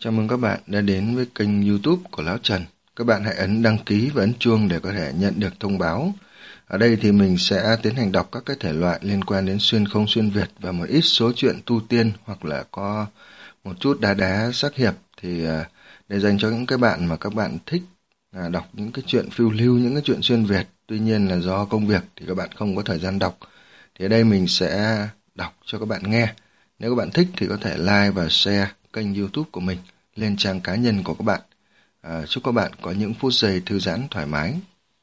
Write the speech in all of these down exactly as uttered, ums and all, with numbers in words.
Chào mừng các bạn đã đến với kênh YouTube của Lão Trần. Các bạn hãy ấn đăng ký và ấn chuông để có thể nhận được thông báo. Ở đây thì mình sẽ tiến hành đọc các cái thể loại liên quan đến xuyên không xuyên Việt và một ít số truyện tu tiên hoặc là có một chút đá đá sắc hiệp, thì để dành cho những cái bạn mà các bạn thích đọc những cái chuyện phiêu lưu, những cái chuyện xuyên Việt. Tuy nhiên là do công việc thì các bạn không có thời gian đọc. Thì ở đây mình sẽ đọc cho các bạn nghe. Nếu các bạn thích thì có thể like và share kênh YouTube của mình lên trang cá nhân của các bạn. À, chúc các bạn có những phút giây thư giãn thoải mái.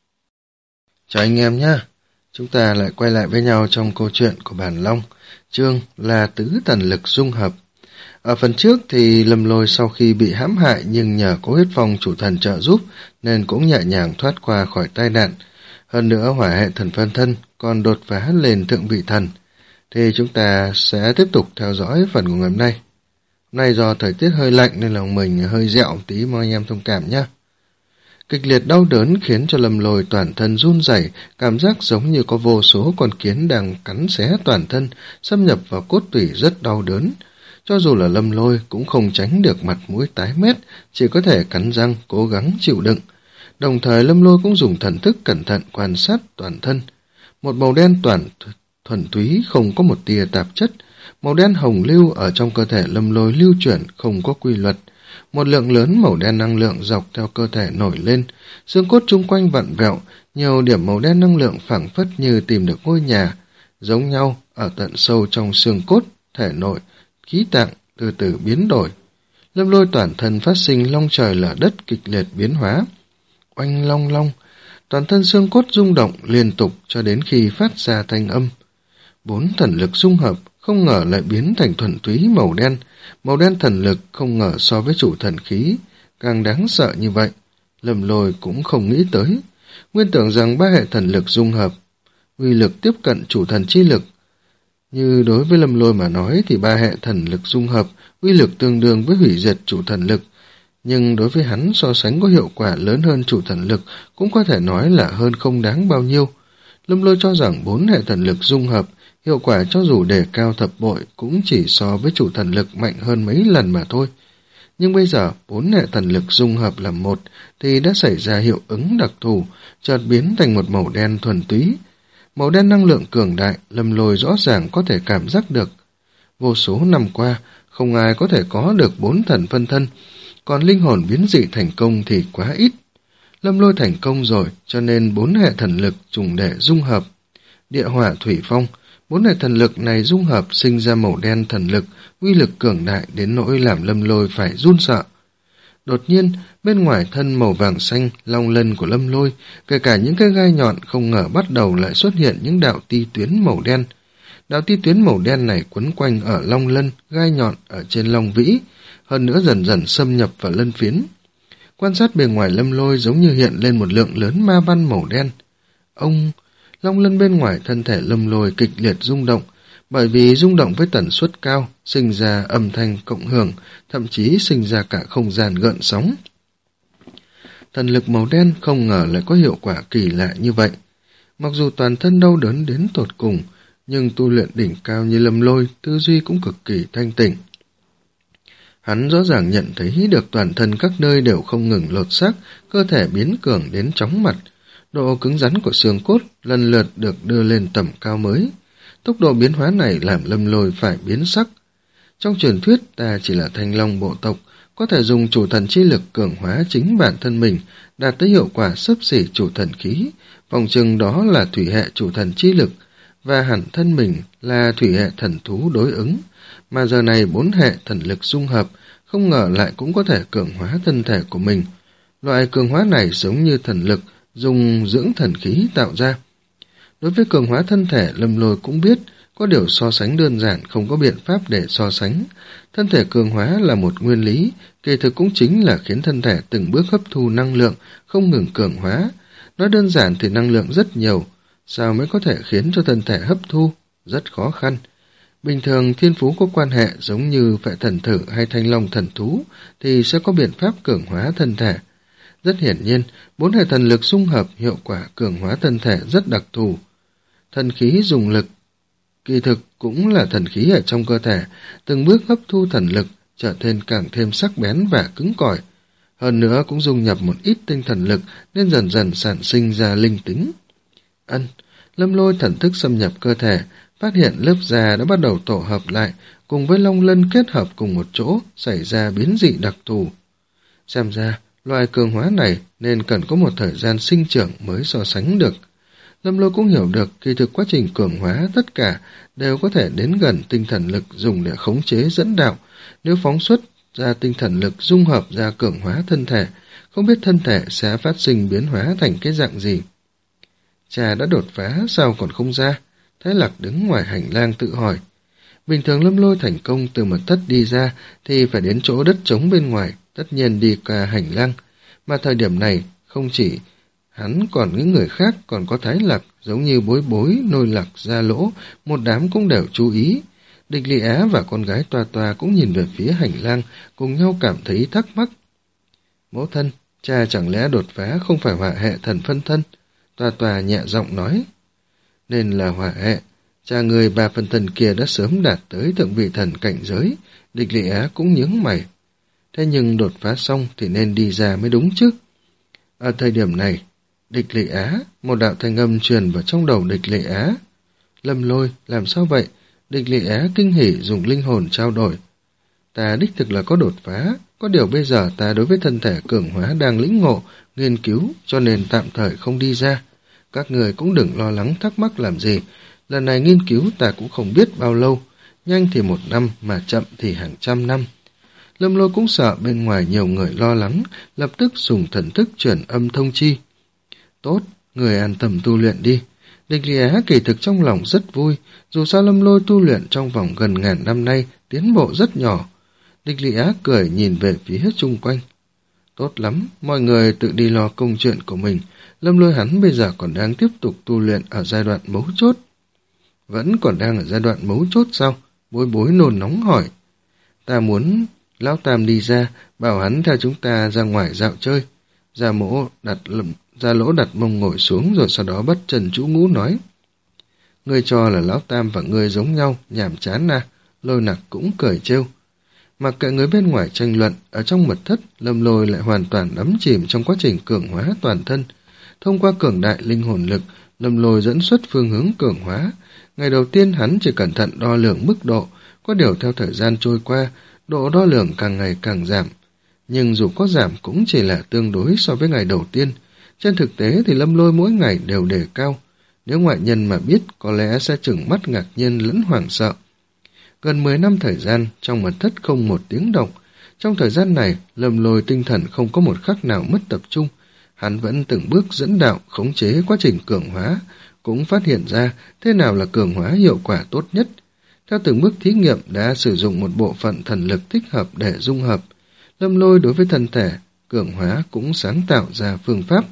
Chào anh em nhé. Chúng ta lại quay lại với nhau trong câu chuyện của Bản Long, chương là tứ thần lực dung hợp. Ở phần trước thì Lâm Lôi sau khi bị hãm hại nhưng nhờ có huyết phong chủ thần trợ giúp nên cũng nhẹ nhàng thoát qua khỏi tai nạn. Hơn nữa hỏa hệ thần phân thân còn đột phá lên thượng vị thần. Thì chúng ta sẽ tiếp tục theo dõi phần của ngày hôm nay. Hôm nay do thời tiết hơi lạnh nên lòng mình hơi dẹo một tí, mong anh em thông cảm nhé. Kịch liệt đau đớn khiến cho Lâm Lôi toàn thân run rẩy, cảm giác giống như có vô số con kiến đang cắn xé toàn thân, xâm nhập vào cốt tủy rất đau đớn. Cho dù là Lâm Lôi cũng không tránh được mặt mũi tái mét, chỉ có thể cắn răng cố gắng chịu đựng. Đồng thời Lâm Lôi cũng dùng thần thức cẩn thận quan sát toàn thân. Một màu đen toàn thuần túy, không có một tia tạp chất. Màu đen hồng lưu ở trong cơ thể Lâm Lôi lưu chuyển không có quy luật. Một lượng lớn màu đen năng lượng dọc theo cơ thể nổi lên, xương cốt chung quanh vặn vẹo, nhiều điểm màu đen năng lượng phảng phất như tìm được ngôi nhà, giống nhau ở tận sâu trong xương cốt, thể nội, khí tạng từ từ biến đổi. Lâm Lôi toàn thân phát sinh long trời lở đất kịch liệt biến hóa. Oanh long long, toàn thân xương cốt rung động liên tục cho đến khi phát ra thanh âm. Bốn thần lực dung hợp không ngờ lại biến thành thuần túy màu đen. Màu đen thần lực không ngờ so với chủ thần khí càng đáng sợ như vậy. Lâm Lôi cũng không nghĩ tới. Nguyên tưởng rằng ba hệ thần lực dung hợp uy lực tiếp cận chủ thần chi lực. Như đối với Lâm Lôi mà nói thì ba hệ thần lực dung hợp uy lực tương đương với hủy diệt chủ thần lực. Nhưng đối với hắn so sánh có hiệu quả lớn hơn chủ thần lực cũng có thể nói là hơn không đáng bao nhiêu. Lâm Lôi cho rằng bốn hệ thần lực dung hợp hiệu quả cho dù đề cao thập bội cũng chỉ so với chủ thần lực mạnh hơn mấy lần mà thôi. Nhưng bây giờ bốn hệ thần lực dung hợp làm một thì đã xảy ra hiệu ứng đặc thù, chợt biến thành một màu đen thuần túy. Màu đen năng lượng cường đại, Lâm Lôi rõ ràng có thể cảm giác được. Vô số năm qua, không ai có thể có được bốn thần phân thân, còn linh hồn biến dị thành công thì quá ít. Lâm Lôi thành công rồi, cho nên bốn hệ thần lực dùng để dung hợp. Địa hỏa thủy phong, bốn hệ thần lực này dung hợp sinh ra màu đen thần lực, uy lực cường đại đến nỗi làm Lâm Lôi phải run sợ. Đột nhiên, bên ngoài thân màu vàng xanh, long lân của Lâm Lôi, kể cả những cái gai nhọn không ngờ bắt đầu lại xuất hiện những đạo ti tuyến màu đen. Đạo ti tuyến màu đen này quấn quanh ở long lân, gai nhọn ở trên long vĩ, hơn nữa dần dần xâm nhập vào lân phiến. Quan sát bề ngoài Lâm Lôi giống như hiện lên một lượng lớn ma văn màu đen. Ông... Long lân bên ngoài thân thể Lâm Lôi kịch liệt rung động, bởi vì rung động với tần suất cao, sinh ra âm thanh cộng hưởng, thậm chí sinh ra cả không gian gợn sóng. Thần lực màu đen không ngờ lại có hiệu quả kỳ lạ như vậy. Mặc dù toàn thân đau đớn đến tột cùng, nhưng tu luyện đỉnh cao như Lâm Lôi, tư duy cũng cực kỳ thanh tỉnh. Hắn rõ ràng nhận thấy được toàn thân các nơi đều không ngừng lột xác, cơ thể biến cường đến chóng mặt. Độ cứng rắn của xương cốt lần lượt được đưa lên tầm cao mới. Tốc độ biến hóa này làm Lâm Lôi phải biến sắc. Trong truyền thuyết ta chỉ là thanh long bộ tộc, có thể dùng chủ thần chi lực cường hóa chính bản thân mình, đạt tới hiệu quả xấp xỉ chủ thần khí, vòng chừng đó là thủy hệ chủ thần chi lực, và hẳn thân mình là thủy hệ thần thú đối ứng. Mà giờ này bốn hệ thần lực dung hợp, không ngờ lại cũng có thể cường hóa thân thể của mình. Loại cường hóa này giống như thần lực, dùng dưỡng thần khí tạo ra. Đối với cường hóa thân thể, Lâm Lôi cũng biết có điều so sánh đơn giản, không có biện pháp để so sánh. Thân thể cường hóa là một nguyên lý, kỳ thực cũng chính là khiến thân thể từng bước hấp thu năng lượng, không ngừng cường hóa. Nói đơn giản thì năng lượng rất nhiều, sao mới có thể khiến cho thân thể hấp thu? Rất khó khăn. Bình thường thiên phú có quan hệ giống như phệ thần thử hay thanh long thần thú thì sẽ có biện pháp cường hóa thân thể. Rất hiển nhiên, bốn hệ thần lực dung hợp hiệu quả cường hóa thân thể rất đặc thù. Thần khí dùng lực, kỳ thực cũng là thần khí ở trong cơ thể, từng bước hấp thu thần lực, trở nên càng thêm sắc bén và cứng cỏi. Hơn nữa cũng dung nhập một ít tinh thần lực nên dần dần sản sinh ra linh tính. Ân, Lâm Lôi thần thức xâm nhập cơ thể, phát hiện lớp da đã bắt đầu tổ hợp lại, cùng với long lân kết hợp cùng một chỗ, xảy ra biến dị đặc thù. Xem ra, loại cường hóa này nên cần có một thời gian sinh trưởng mới so sánh được. Lâm Lôi cũng hiểu được kỳ thực quá trình cường hóa tất cả đều có thể đến gần tinh thần lực dùng để khống chế dẫn đạo. Nếu phóng xuất ra tinh thần lực dung hợp ra cường hóa thân thể, không biết thân thể sẽ phát sinh biến hóa thành cái dạng gì. Cha đã đột phá sao còn không ra? Thái Lạc đứng ngoài hành lang tự hỏi. Bình thường Lâm Lôi thành công từ mật thất đi ra thì phải đến chỗ đất trống bên ngoài, tất nhiên đi qua hành lang. Mà thời điểm này không chỉ hắn còn những người khác, còn có Thái Lạc giống như Bối Bối, Nôi Lạc, Gia Lỗ, một đám cũng đều chú ý. Địch Lị Á và con gái Toa Toa cũng nhìn về phía hành lang, cùng nhau cảm thấy thắc mắc. Mẫu thân, cha chẳng lẽ đột phá không phải hỏa hệ thần phân thân? Toa Toa nhẹ giọng nói. Nên là hỏa hệ, cha người ba phân thân kia đã sớm đạt tới thượng vị thần cảnh giới. Địch Lị Á cũng nhướng mày. Thế nhưng đột phá xong thì nên đi ra mới đúng chứ. Ở thời điểm này, Địch Lị Á, một đạo thanh âm truyền vào trong đầu Địch Lị Á. Lâm Lôi, làm sao vậy? Địch Lị Á kinh hỉ dùng linh hồn trao đổi. Ta đích thực là có đột phá, có điều bây giờ ta đối với thân thể cường hóa đang lĩnh ngộ, nghiên cứu, cho nên tạm thời không đi ra. Các người cũng đừng lo lắng thắc mắc làm gì, lần này nghiên cứu ta cũng không biết bao lâu, nhanh thì một năm mà chậm thì hàng trăm năm. Lâm Lôi cũng sợ bên ngoài nhiều người lo lắng, lập tức dùng thần thức chuyển âm thông chi. Tốt, người an tâm tu luyện đi. Địch Lị Á kỳ thực trong lòng rất vui, dù sao Lâm Lôi tu luyện trong vòng gần ngàn năm nay tiến bộ rất nhỏ. Địch Lị Á cười nhìn về phía chung quanh. Tốt lắm, mọi người tự đi lo công chuyện của mình. Lâm Lôi hắn bây giờ còn đang tiếp tục tu luyện ở giai đoạn mấu chốt. Vẫn còn đang ở giai đoạn mấu chốt sao? Bối Bối nôn nóng hỏi. Ta muốn Lão Tam đi ra, bảo hắn theo chúng ta ra ngoài dạo chơi. Gia mỗ đặt Gia Lỗ đặt mông ngồi xuống rồi sau đó bắt Trần Chú Ngũ nói. Ngươi cho là Lão Tam và ngươi giống nhau, nhàm chán à? Lôi Nặc cũng cười trêu. Mặc kệ người bên ngoài tranh luận, ở trong mật thất, Lâm Lôi lại hoàn toàn đắm chìm trong quá trình cường hóa toàn thân. Thông qua cường đại linh hồn lực, Lâm Lôi dẫn xuất phương hướng cường hóa. Ngày đầu tiên hắn chỉ cẩn thận đo lường mức độ, có điều theo thời gian trôi qua, độ đo lường càng ngày càng giảm. Nhưng dù có giảm cũng chỉ là tương đối so với ngày đầu tiên. Trên thực tế thì Lâm Lôi mỗi ngày đều đề cao. Nếu ngoại nhân mà biết, có lẽ sẽ trừng mắt ngạc nhiên lẫn hoảng sợ. Gần mười năm thời gian, trong mật thất không một tiếng động. Trong thời gian này, Lâm Lôi tinh thần không có một khắc nào mất tập trung. Hắn vẫn từng bước dẫn đạo, khống chế quá trình cường hóa, cũng phát hiện ra thế nào là cường hóa hiệu quả tốt nhất. Theo từng bước thí nghiệm đã sử dụng một bộ phận thần lực thích hợp để dung hợp. Lâm Lôi đối với thân thể, cường hóa cũng sáng tạo ra phương pháp.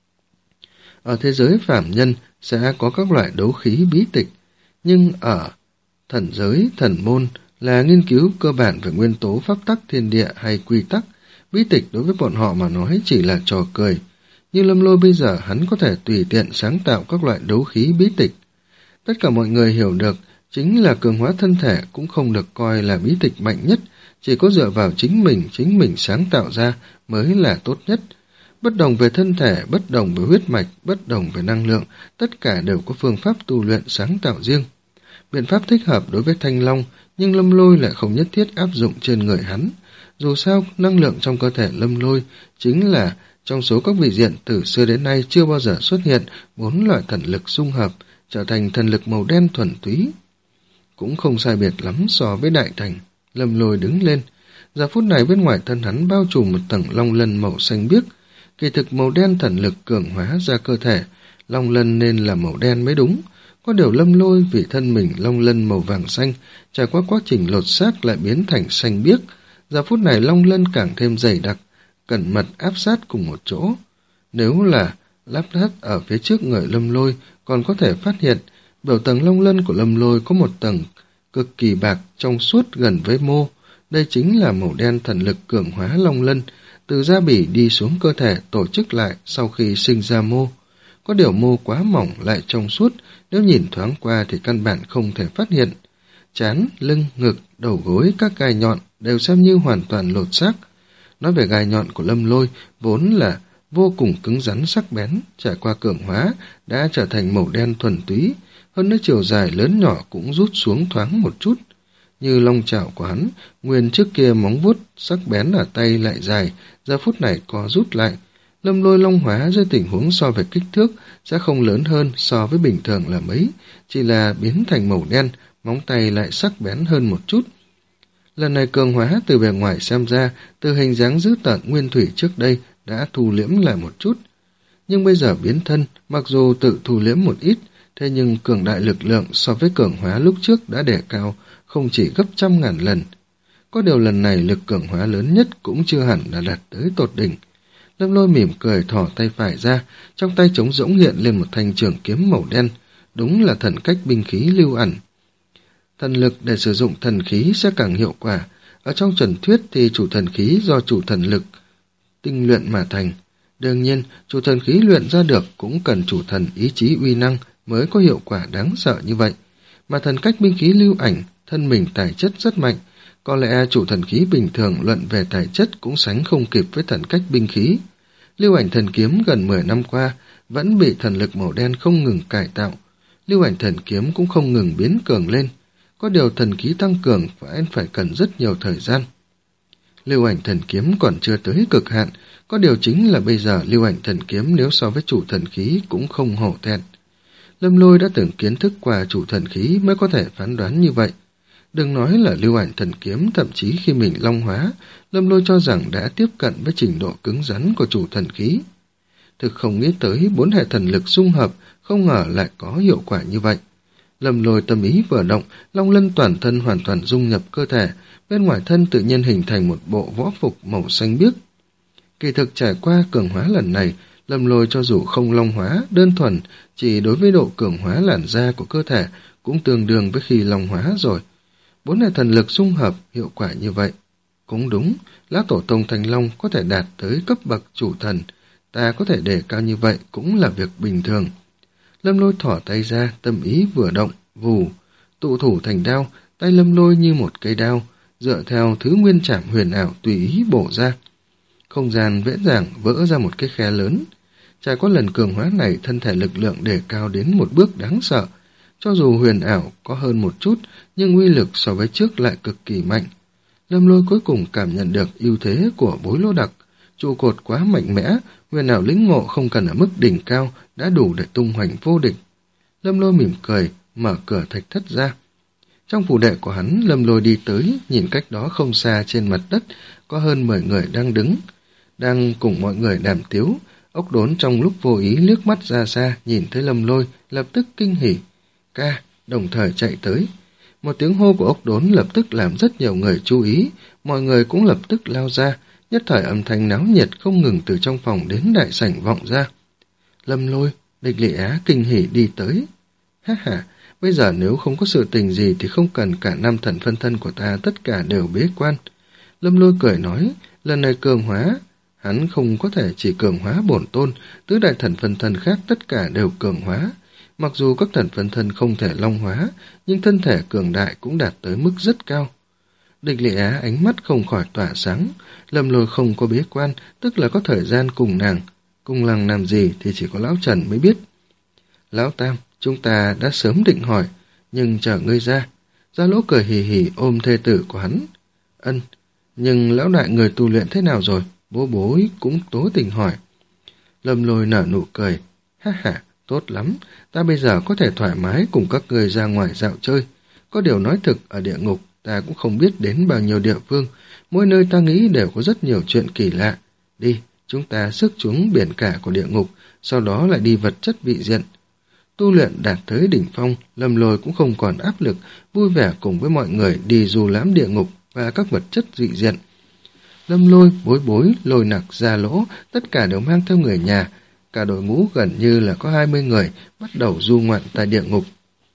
Ở thế giới phàm nhân sẽ có các loại đấu khí bí tịch, nhưng ở thần giới, thần môn là nghiên cứu cơ bản về nguyên tố pháp tắc thiên địa hay quy tắc. Bí tịch đối với bọn họ mà nói chỉ là trò cười. Như Lâm Lôi bây giờ hắn có thể tùy tiện sáng tạo các loại đấu khí bí tịch. Tất cả mọi người hiểu được, chính là cường hóa thân thể cũng không được coi là bí tịch mạnh nhất, chỉ có dựa vào chính mình, chính mình sáng tạo ra mới là tốt nhất. Bất đồng về thân thể, bất đồng về huyết mạch, bất đồng về năng lượng, tất cả đều có phương pháp tu luyện sáng tạo riêng. Biện pháp thích hợp đối với Thanh Long, nhưng Lâm Lôi lại không nhất thiết áp dụng trên người hắn. Dù sao, năng lượng trong cơ thể Lâm Lôi chính là trong số các vị diện từ xưa đến nay chưa bao giờ xuất hiện bốn loại thần lực dung hợp, trở thành thần lực màu đen thuần túy. Cũng không sai biệt lắm so với Đại Thành. Lâm Lôi đứng lên. Giờ phút này bên ngoài thân hắn bao trùm một tầng long lân màu xanh biếc. Kỳ thực màu đen thần lực cường hóa ra cơ thể, long lân nên là màu đen mới đúng. Có điều Lâm Lôi vì thân mình long lân màu vàng xanh, trải qua quá trình lột xác lại biến thành xanh biếc. Giờ phút này long lân càng thêm dày đặc, cẩn mật áp sát cùng một chỗ. Nếu là lắp ráp ở phía trước người Lâm Lôi, còn có thể phát hiện biểu tầng long lân của Lâm Lôi có một tầng cực kỳ bạc trong suốt gần với mô. Đây chính là màu đen thần lực cường hóa long lân, từ da bỉ đi xuống cơ thể tổ chức lại sau khi sinh ra mô. Có điều mô quá mỏng lại trong suốt, nếu nhìn thoáng qua thì căn bản không thể phát hiện. trán, lưng, ngực, đầu gối, các gai nhọn đều xem như hoàn toàn lột xác. Nói về gai nhọn của Lâm Lôi, vốn là vô cùng cứng rắn sắc bén, trải qua cường hóa, đã trở thành màu đen thuần túy, hơn nữa chiều dài lớn nhỏ cũng rút xuống thoáng một chút. Như long chảo của hắn, nguyên trước kia móng vuốt sắc bén ở tay lại dài, giờ phút này co rút lại. Lâm Lôi long hóa dưới tình huống so về kích thước sẽ không lớn hơn so với bình thường là mấy, chỉ là biến thành màu đen, móng tay lại sắc bén hơn một chút. Lần này cường hóa từ bề ngoài xem ra, từ hình dáng dữ tợn nguyên thủy trước đây đã thu liễm lại một chút. Nhưng bây giờ biến thân, mặc dù tự thu liễm một ít, thế nhưng cường đại lực lượng so với cường hóa lúc trước đã đề cao, không chỉ gấp trăm ngàn lần. Có điều lần này lực cường hóa lớn nhất cũng chưa hẳn là đạt tới tột đỉnh. Lâm Lôi mỉm cười thỏ tay phải ra, trong tay trống rỗng hiện lên một thanh trường kiếm màu đen, đúng là thần cách binh khí lưu ẩn. Thần lực để sử dụng thần khí sẽ càng hiệu quả. Ở trong truyền thuyết thì chủ thần khí do chủ thần lực tinh luyện mà thành. Đương nhiên, chủ thần khí luyện ra được cũng cần chủ thần ý chí uy năng mới có hiệu quả đáng sợ như vậy. Mà thần cách binh khí lưu ảnh, thân mình tài chất rất mạnh. Có lẽ chủ thần khí bình thường luận về tài chất cũng sánh không kịp với thần cách binh khí. Lưu ảnh thần kiếm gần mười năm qua vẫn bị thần lực màu đen không ngừng cải tạo. Lưu ảnh thần kiếm cũng không ngừng biến cường lên. Có điều thần khí tăng cường phải phải cần rất nhiều thời gian. Lưu ảnh thần kiếm còn chưa tới cực hạn, có điều chính là bây giờ lưu ảnh thần kiếm nếu so với chủ thần khí cũng không hổ thẹn. Lâm Lôi đã từng kiến thức qua chủ thần khí mới có thể phán đoán như vậy. Đừng nói là lưu ảnh thần kiếm, thậm chí khi mình long hóa, Lâm Lôi cho rằng đã tiếp cận với trình độ cứng rắn của chủ thần khí. Thực không nghĩ tới bốn hệ thần lực xung hợp, không ngờ lại có hiệu quả như vậy. Lâm Lôi tâm ý vừa động, long lân toàn thân hoàn toàn dung nhập cơ thể, bên ngoài thân tự nhiên hình thành một bộ võ phục màu xanh biếc. Kỳ thực trải qua cường hóa lần này, Lâm Lôi cho dù không long hóa, đơn thuần, chỉ đối với độ cường hóa làn da của cơ thể cũng tương đương với khi long hóa rồi. Bốn hệ thần lực xung hợp hiệu quả như vậy. Cũng đúng, Lão Tổ Tông Thanh Long có thể đạt tới cấp bậc chủ thần, ta có thể đề cao như vậy cũng là việc bình thường. Lâm Lôi thỏ tay ra, tâm ý vừa động, vù, tụ thủ thành đao, tay Lâm Lôi như một cây đao, dựa theo thứ nguyên trảm huyền ảo tùy ý bổ ra. Không gian dễ dàng vỡ ra một cái khe lớn. Trải qua lần cường hóa này, thân thể lực lượng đề cao đến một bước đáng sợ. Cho dù huyền ảo có hơn một chút, nhưng uy lực so với trước lại cực kỳ mạnh. Lâm Lôi cuối cùng cảm nhận được ưu thế của Bối Lô Đặc. Trụ cột quá mạnh mẽ, huyền ảo lĩnh ngộ không cần ở mức đỉnh cao, đã đủ để tung hoành vô địch. Lâm Lôi mỉm cười, mở cửa thạch thất ra. Trong phủ đệ của hắn, Lâm Lôi đi tới, nhìn cách đó không xa trên mặt đất, có hơn mười người đang đứng, đang cùng mọi người đàm tiếu. Ốc Đốn trong lúc vô ý liếc mắt ra xa, nhìn thấy Lâm Lôi, lập tức kinh hỉ. Ca, đồng thời chạy tới. Một tiếng hô của Ốc Đốn lập tức làm rất nhiều người chú ý, mọi người cũng lập tức lao ra, nhất thời âm thanh náo nhiệt không ngừng từ trong phòng đến đại sảnh vọng ra. Lâm Lôi, Địch Lị Á kinh hỉ đi tới. Ha ha, bây giờ nếu không có sự tình gì thì không cần cả năm thần phân thân của ta tất cả đều bế quan. Lâm Lôi cười nói, lần này cường hóa, hắn không có thể chỉ cường hóa bổn tôn, tứ đại thần phân thân khác tất cả đều cường hóa. Mặc dù các thần phân thân không thể long hóa, nhưng thân thể cường đại cũng đạt tới mức rất cao. Địch Lị Á ánh mắt không khỏi tỏa sáng. Lâm Lôi không có bế quan, tức là có thời gian cùng nàng. Cùng nàng làm gì thì chỉ có Lão Trần mới biết. Lão Tam, chúng ta đã sớm định hỏi, nhưng chờ ngươi ra. Gia Lỗ cười hì hì ôm thê tử của hắn. Ân, nhưng lão đại người tu luyện thế nào rồi? Bố bối cũng tố tình hỏi. Lâm Lôi nở nụ cười. Ha ha, tốt lắm, ta bây giờ có thể thoải mái cùng các người ra ngoài dạo chơi. Có điều nói thực, ở địa ngục ta cũng không biết đến bao nhiêu địa phương, mỗi nơi ta nghĩ đều có rất nhiều chuyện kỳ lạ. Đi, chúng ta sức xuống biển cả của địa ngục, sau đó lại đi vật chất vị diện. Tu luyện đạt tới đỉnh phong, Lâm Lôi cũng không còn áp lực, vui vẻ cùng với mọi người đi du lãm địa ngục và các vật chất vị diện. Lâm Lôi, Bối Bối, Lôi Nặc, Gia Lỗ, tất cả đều mang theo người nhà. Cả đội ngũ gần như là có hai mươi người bắt đầu du ngoạn tại địa ngục.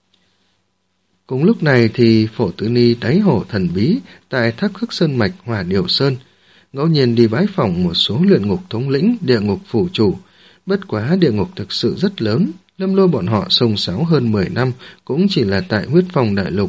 Cùng lúc này thì Phổ Tứ Ni đáy hồ thần bí tại Thác Khước Sơn Mạch Hỏa Điểu Sơn, ngẫu nhiên đi bái phỏng một số luyện ngục thống lĩnh, địa ngục phủ chủ. Bất quá địa ngục thực sự rất lớn, Lâm Lôi bọn họ xông xáo hơn mười năm cũng chỉ là tại huyết phong đại lục,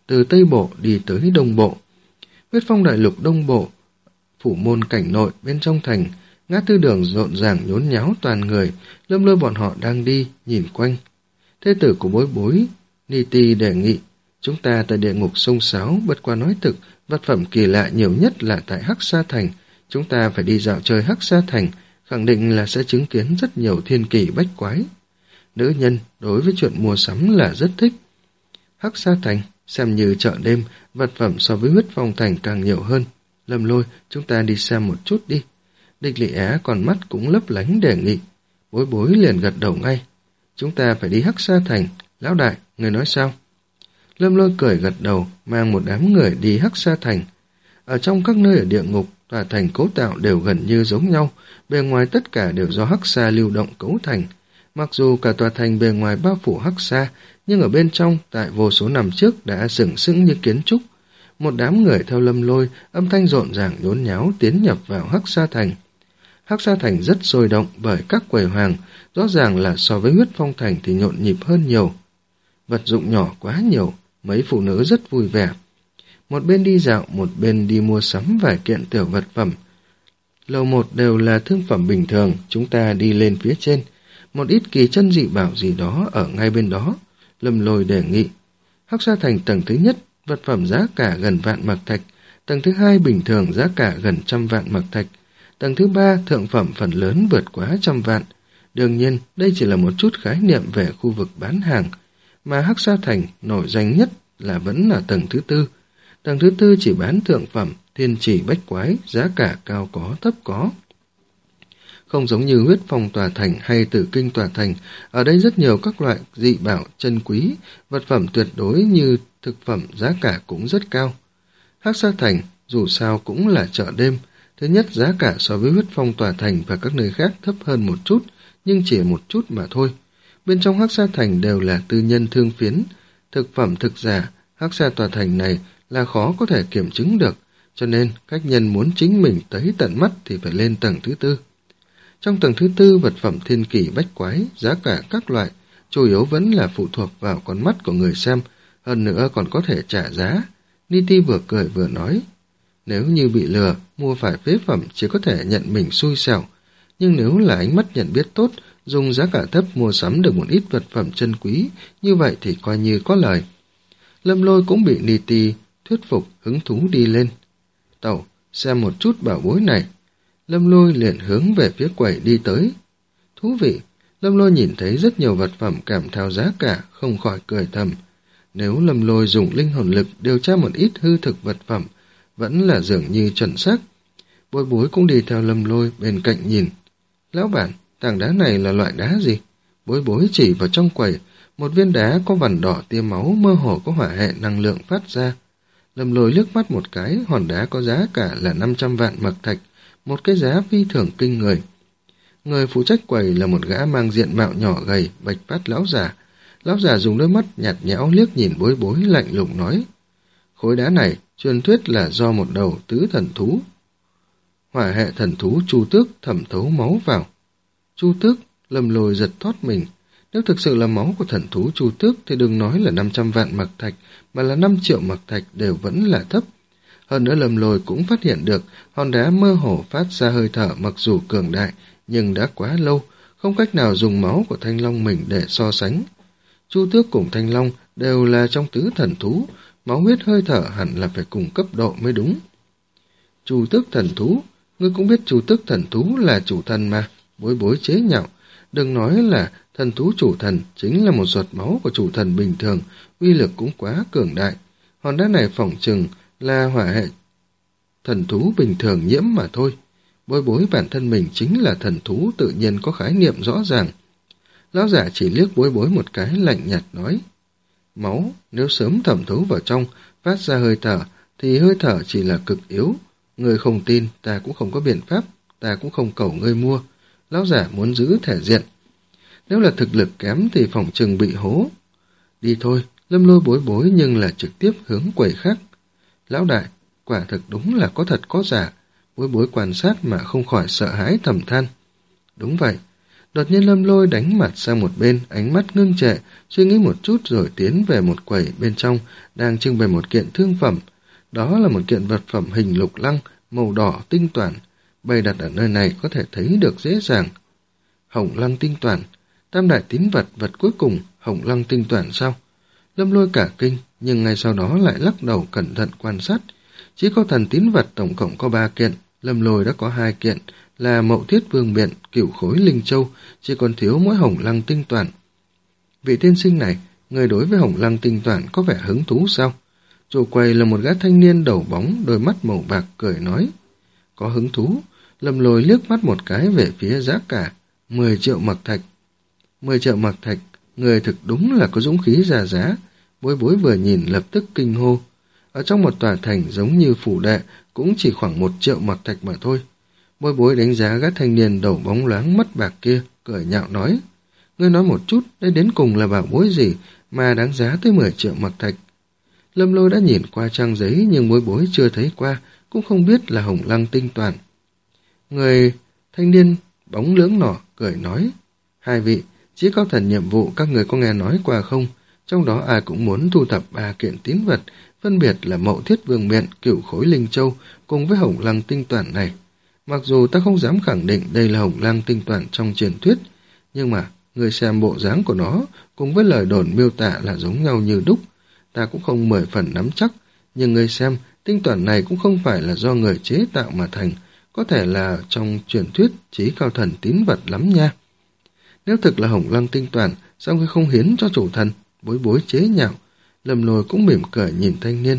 từ Tây Bộ đi tới Đông Bộ. Huyết Phong đại lục Đông Bộ, phủ môn cảnh nội bên trong thành, ngã tư đường rộn ràng nhốn nháo toàn người, Lâm Lôi bọn họ đang đi, nhìn quanh. Thế tử của Bối Bối, Ni Ti đề nghị, chúng ta tại địa ngục sông Sáo, bất qua nói thực, vật phẩm kỳ lạ nhiều nhất là tại Hắc Sa Thành. Chúng ta phải đi dạo chơi Hắc Sa Thành, khẳng định là sẽ chứng kiến rất nhiều thiên kỳ bách quái. Nữ nhân đối với chuyện mua sắm là rất thích. Hắc Sa Thành xem như chợ đêm, vật phẩm so với Huyết Phong Thành càng nhiều hơn. Lâm Lôi, chúng ta đi xem một chút đi. Địch Lị Á còn mắt cũng lấp lánh đề nghị. Bối Bối liền gật đầu ngay. Chúng ta phải đi Hắc Sa Thành. Lão đại, người nói sao? Lâm Lôi cười gật đầu, mang một đám người đi Hắc Sa Thành. Ở trong các nơi ở địa ngục, tòa thành cấu tạo đều gần như giống nhau, bề ngoài tất cả đều do Hắc Sa lưu động cấu thành. Mặc dù cả tòa thành bề ngoài bao phủ Hắc Sa, nhưng ở bên trong, tại vô số năm trước đã sừng sững như kiến trúc. Một đám người theo Lâm Lôi, âm thanh rộn ràng nhốn nháo tiến nhập vào Hắc Sa Thành. Hắc Sa Thành rất sôi động bởi các quầy hàng, rõ ràng là so với Huyết Phong Thành thì nhộn nhịp hơn nhiều. Vật dụng nhỏ quá nhiều, mấy phụ nữ rất vui vẻ. Một bên đi dạo, một bên đi mua sắm vài kiện tiểu vật phẩm. Lầu một đều là thương phẩm bình thường, chúng ta đi lên phía trên. Một ít kỳ chân dị bảo gì đó ở ngay bên đó. Lâm Lôi đề nghị. Hắc Sa Thành tầng thứ nhất, vật phẩm giá cả gần vạn mạc thạch. Tầng thứ hai bình thường giá cả gần trăm vạn mạc thạch. Tầng thứ ba thượng phẩm phần lớn vượt quá trăm vạn. Đương nhiên, đây chỉ là một chút khái niệm về khu vực bán hàng. Mà Hắc Sa Thành nổi danh nhất là vẫn là tầng thứ tư. Tầng thứ tư chỉ bán thượng phẩm, thiên chỉ bách quái, giá cả cao có thấp có. Không giống như Huyết Phong tòa thành hay Tử Kinh tòa thành, ở đây rất nhiều các loại dị bảo chân quý, vật phẩm tuyệt đối như thực phẩm giá cả cũng rất cao. Hắc Sa Thành dù sao cũng là chợ đêm, thứ nhất giá cả so với Huyết Phong tòa thành và các nơi khác thấp hơn một chút, nhưng chỉ một chút mà thôi. Bên trong Hắc Sa Thành đều là tư nhân thương phiến, thực phẩm thực giả, Hắc Sa tòa thành này là khó có thể kiểm chứng được, cho nên khách nhân muốn chính mình thấy tận mắt thì phải lên tầng thứ tư. Trong tầng thứ tư, vật phẩm thiên kỳ bách quái, giá cả các loại, chủ yếu vẫn là phụ thuộc vào con mắt của người xem, hơn nữa còn có thể trả giá. Ni Ti vừa cười vừa nói, nếu như bị lừa, mua phải phế phẩm chỉ có thể nhận mình xui xẻo, nhưng nếu là ánh mắt nhận biết tốt, dùng giá cả thấp mua sắm được một ít vật phẩm chân quý, như vậy thì coi như có lời. Lâm Lôi cũng bị Ni Ti thuyết phục, hứng thú đi lên. Tẩu, xem một chút bảo bối này. Lâm Lôi liền hướng về phía quầy đi tới. Thú vị, Lâm Lôi nhìn thấy rất nhiều vật phẩm cảm thao giá cả, không khỏi cười thầm. Nếu Lâm Lôi dùng linh hồn lực điều tra một ít hư thực vật phẩm, vẫn là dường như chuẩn xác. Bối Bối cũng đi theo Lâm Lôi bên cạnh nhìn. Lão bản, tảng đá này là loại đá gì? Bối Bối chỉ vào trong quầy, một viên đá có vằn đỏ tia máu mơ hồ có hỏa hệ năng lượng phát ra. Lâm Lôi liếc mắt một cái, hòn đá có giá cả là năm trăm vạn mạc thạch, một cái giá phi thường kinh người. Người phụ trách quầy là một gã mang diện mạo nhỏ gầy, bạch phát lão giả. Lão giả dùng đôi mắt nhạt nhẽo liếc nhìn Bối Bối lạnh lùng nói. Khối đá này, truyền thuyết là do một đầu tứ thần thú. Hỏa hệ thần thú Chu Tước thẩm thấu máu vào. Chu Tước, Lâm Lôi giật thoát mình. Nếu thực sự là máu của thần thú Chu Tước thì đừng nói là năm trăm vạn mạc thạch, mà là năm triệu mạc thạch đều vẫn là thấp. Hơn nữa Lâm Lôi cũng phát hiện được hòn đá mơ hồ phát ra hơi thở mặc dù cường đại, nhưng đã quá lâu, không cách nào dùng máu của Thanh Long mình để so sánh. Chu Tước cùng Thanh Long đều là trong tứ thần thú, máu huyết hơi thở hẳn là phải cùng cấp độ mới đúng. Chu Tước thần thú, ngươi cũng biết Chu Tước thần thú là chủ thần mà, Bối Bối chế nhạo. Đừng nói là thần thú chủ thần, chính là một giọt máu của chủ thần bình thường, uy lực cũng quá cường đại. Hòn đá này phỏng chừng là hỏa hệ thần thú bình thường nhiễm mà thôi. Bối Bối bản thân mình chính là thần thú, tự nhiên có khái niệm rõ ràng. Lão giả chỉ liếc Bối Bối một cái lạnh nhạt nói, máu nếu sớm thẩm thấu vào trong, phát ra hơi thở, thì hơi thở chỉ là cực yếu. Ngươi không tin, ta cũng không có biện pháp, ta cũng không cầu ngươi mua. Lão giả muốn giữ thể diện. Nếu là thực lực kém thì phòng chừng bị hố. Đi thôi, Lâm Lôi Bối Bối nhưng là trực tiếp hướng quầy khác. Lão đại, quả thực đúng là có thật có giả. Bối Bối quan sát mà không khỏi sợ hãi thầm than. Đúng vậy, Đột nhiên Lâm Lôi đánh mặt sang một bên, ánh mắt ngưng trệ, suy nghĩ một chút rồi tiến về một quầy bên trong, đang trưng bày một kiện thương phẩm. Đó là một kiện vật phẩm hình lục lăng, màu đỏ tinh toản, bày đặt ở nơi này có thể thấy được dễ dàng. Hồng lăng tinh toản, tam đại tín vật, vật cuối cùng, hồng lăng tinh toản sao? Lâm Lôi cả kinh, nhưng ngay sau đó lại lắc đầu cẩn thận quan sát. Chí Cao Thần tín vật tổng cộng có ba kiện, Lâm Lôi đã có hai kiện, là Mậu Thiết Vương Miện, Cửu Khối Linh Châu, chỉ còn thiếu mỗi hồng lăng tinh toản. Vị tiên sinh này, người đối với hồng lăng tinh toản có vẻ hứng thú sao? Chủ quầy là một gã thanh niên đầu bóng, đôi mắt màu bạc, cười nói. Có hứng thú. Lâm Lôi liếc mắt một cái về phía giá cả, mười triệu mặc thạch. mười triệu mặc thạch, người thực đúng là có dũng khí ra giá. Bối Bối vừa nhìn lập tức kinh hô. Ở trong một tòa thành giống như phủ đệ, cũng chỉ khoảng một triệu mặc thạch mà thôi. Bối Bối đánh giá gã thanh niên đầu bóng loáng mắt bạc kia, cười nhạo nói. Ngươi nói một chút, đây đến cùng là bảo bối gì mà đáng giá tới mười triệu mặc thạch. Lâm Lôi đã nhìn qua trang giấy nhưng Bối Bối chưa thấy qua, cũng không biết là hồng lăng tinh toàn. Người thanh niên bóng lưỡng nọ cười nói. Hai vị, Chí Cao Thần nhiệm vụ các người có nghe nói qua không? Trong đó ai cũng muốn thu thập ba kiện tín vật, phân biệt là Mậu Thiết Vương Miện, Cửu Khối Linh Châu cùng với hồng lăng tinh toàn này. Mặc dù ta không dám khẳng định đây là hồng lăng tinh toàn trong truyền thuyết, nhưng mà người xem bộ dáng của nó cùng với lời đồn miêu tả là giống nhau như đúc. Ta cũng không mười phần nắm chắc, nhưng người xem, tinh toàn này cũng không phải là do người chế tạo mà thành, có thể là trong truyền thuyết Chí Cao Thần tín vật lắm nha. Nếu thực là hồng lăng tinh toàn, sao ngươi không hiến cho chủ thần? Bối Bối chế nhạo. Lâm Lôi cũng mỉm cười nhìn thanh niên.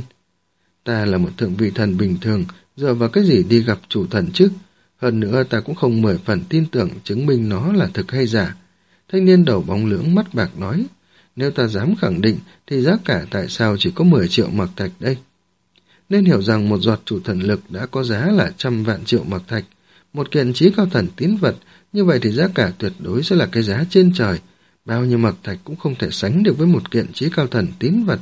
Ta là một thượng vị thần bình thường, dựa vào cái gì đi gặp chủ thần chứ? Hơn nữa ta cũng không mười phần tin tưởng chứng minh nó là thực hay giả. Thanh niên đầu bóng lưỡng mắt bạc nói. Nếu ta dám khẳng định thì giá cả tại sao chỉ có mười triệu mặc thạch đây? Nên hiểu rằng một giọt chủ thần lực đã có giá là trăm vạn triệu mặc thạch. Một kiện Chí Cao Thần tín vật, như vậy thì giá cả tuyệt đối sẽ là cái giá trên trời. Bao nhiêu mặc thạch cũng không thể sánh được với một kiện Chí Cao Thần tín vật.